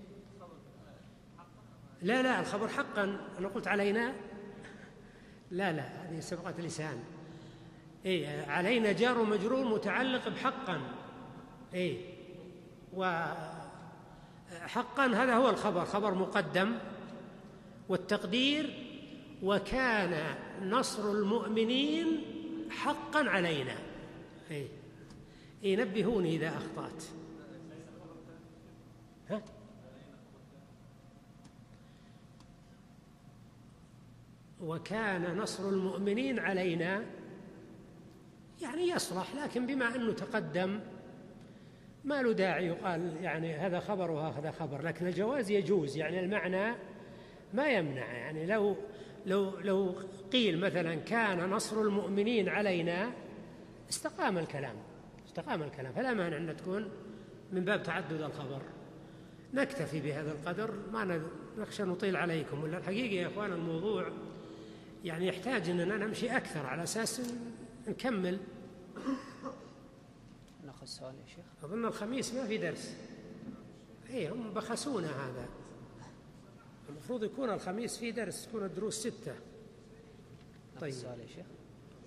لا الخبر حقا، أنا قلت علينا، لا هذه سبقة لسان. علينا جار ومجرور متعلق بحقا، وحقا هذا هو الخبر، خبر مقدم، والتقدير وكان نصر المؤمنين حقا علينا. نبهوني إذا أخطأت. وكان نصر المؤمنين علينا يعني يصلح، لكن بما أنه تقدم ما له داعي يقال يعني هذا خبر وهذا خبر، لكن الجواز يجوز، يعني المعنى ما يمنع. يعني لو قيل مثلا كان نصر المؤمنين علينا استقام الكلام، فلا مانع أن تكون من باب تعدد الخبر. نكتفي بهذا القدر، ما نخشى نطيل عليكم، ولا الحقيقة يا إخوان الموضوع يعني يحتاج أننا نمشي أكثر على أساس نكمل. ناخذ سؤال يا شيخ. أظن الخميس ما في درس. هم بخسونا هذا، المفروض يكون الخميس في درس، تكون الدروس 6. طيب سؤال يا شيخ.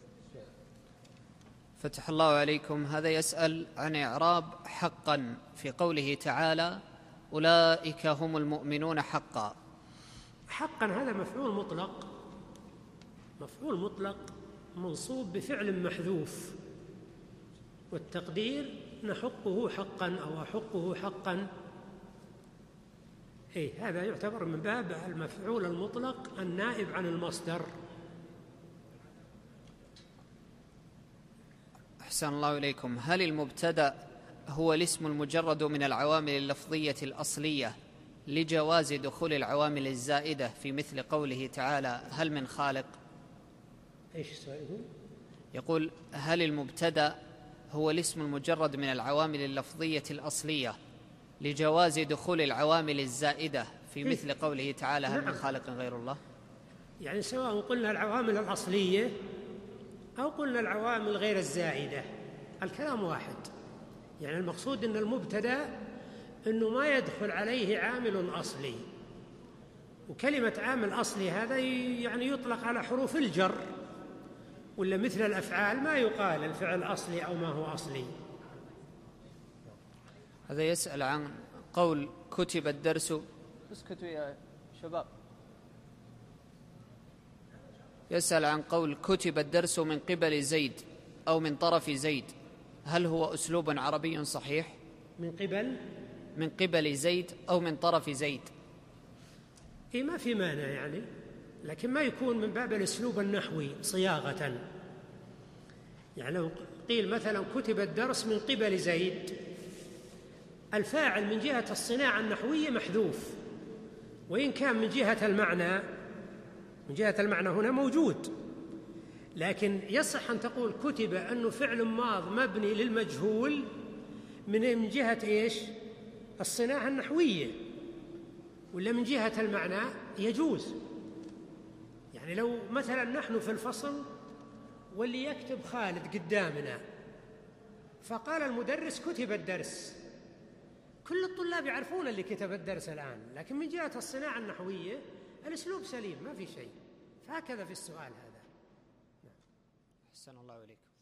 فتح الله عليكم. هذا يسأل عن إعراب حقا في قوله تعالى أولئك هم المؤمنون حقا. حقا هذا مفعول مطلق منصوب بفعل محذوف، والتقدير نحقه حقا أو أحقه حقا. هذا يعتبر من باب المفعول المطلق النائب عن المصدر. أحسن الله إليكم. هل المبتدأ هو الاسم المجرد من العوامل اللفظية الأصلية لجواز دخول العوامل الزائدة في مثل قوله تعالى هل من خالق؟ إيش السؤال؟ يقول هل المبتدأ هو الاسم المجرد من العوامل اللفظية الأصلية لجواز دخول العوامل الزائدة في مثل قوله تعالى هل من خالق غير الله؟ يعني سواء قلنا العوامل الأصلية أو قلنا العوامل غير الزائدة الكلام واحد. يعني المقصود أن المبتدأ أنه ما يدخل عليه عامل أصلي، وكلمة عامل أصلي هذا يعني يطلق على حروف الجر، ولا مثل الأفعال ما يقال الفعل أصلي أو ما هو أصلي. هذا يسأل عن قول كتب الدرس. اسكتوا يا شباب. يسأل عن قول كتب الدرس من قبل زيد أو من طرف زيد، هل هو أسلوب عربي صحيح؟ من قبل زيد أو من طرف زيد. ما في مانع يعني، لكن ما يكون من باب الأسلوب النحوي صياغة. يعني لو قيل مثلا كتب الدرس من قبل زيد، الفاعل من جهة الصناعة النحوية محذوف، وإن كان من جهة المعنى هنا موجود، لكن يصح أن تقول كتب أنه فعل ماض مبني للمجهول من جهة إيش؟ الصناعة النحوية، ولا من جهة المعنى يجوز. يعني لو مثلا نحن في الفصل واللي يكتب خالد قدامنا، فقال المدرس كتب الدرس، كل الطلاب يعرفون اللي كتب الدرس الآن، لكن من جهة الصناعة النحوية الأسلوب سليم ما في شيء. فهكذا في السؤال هذا. أحسن الله إليكم.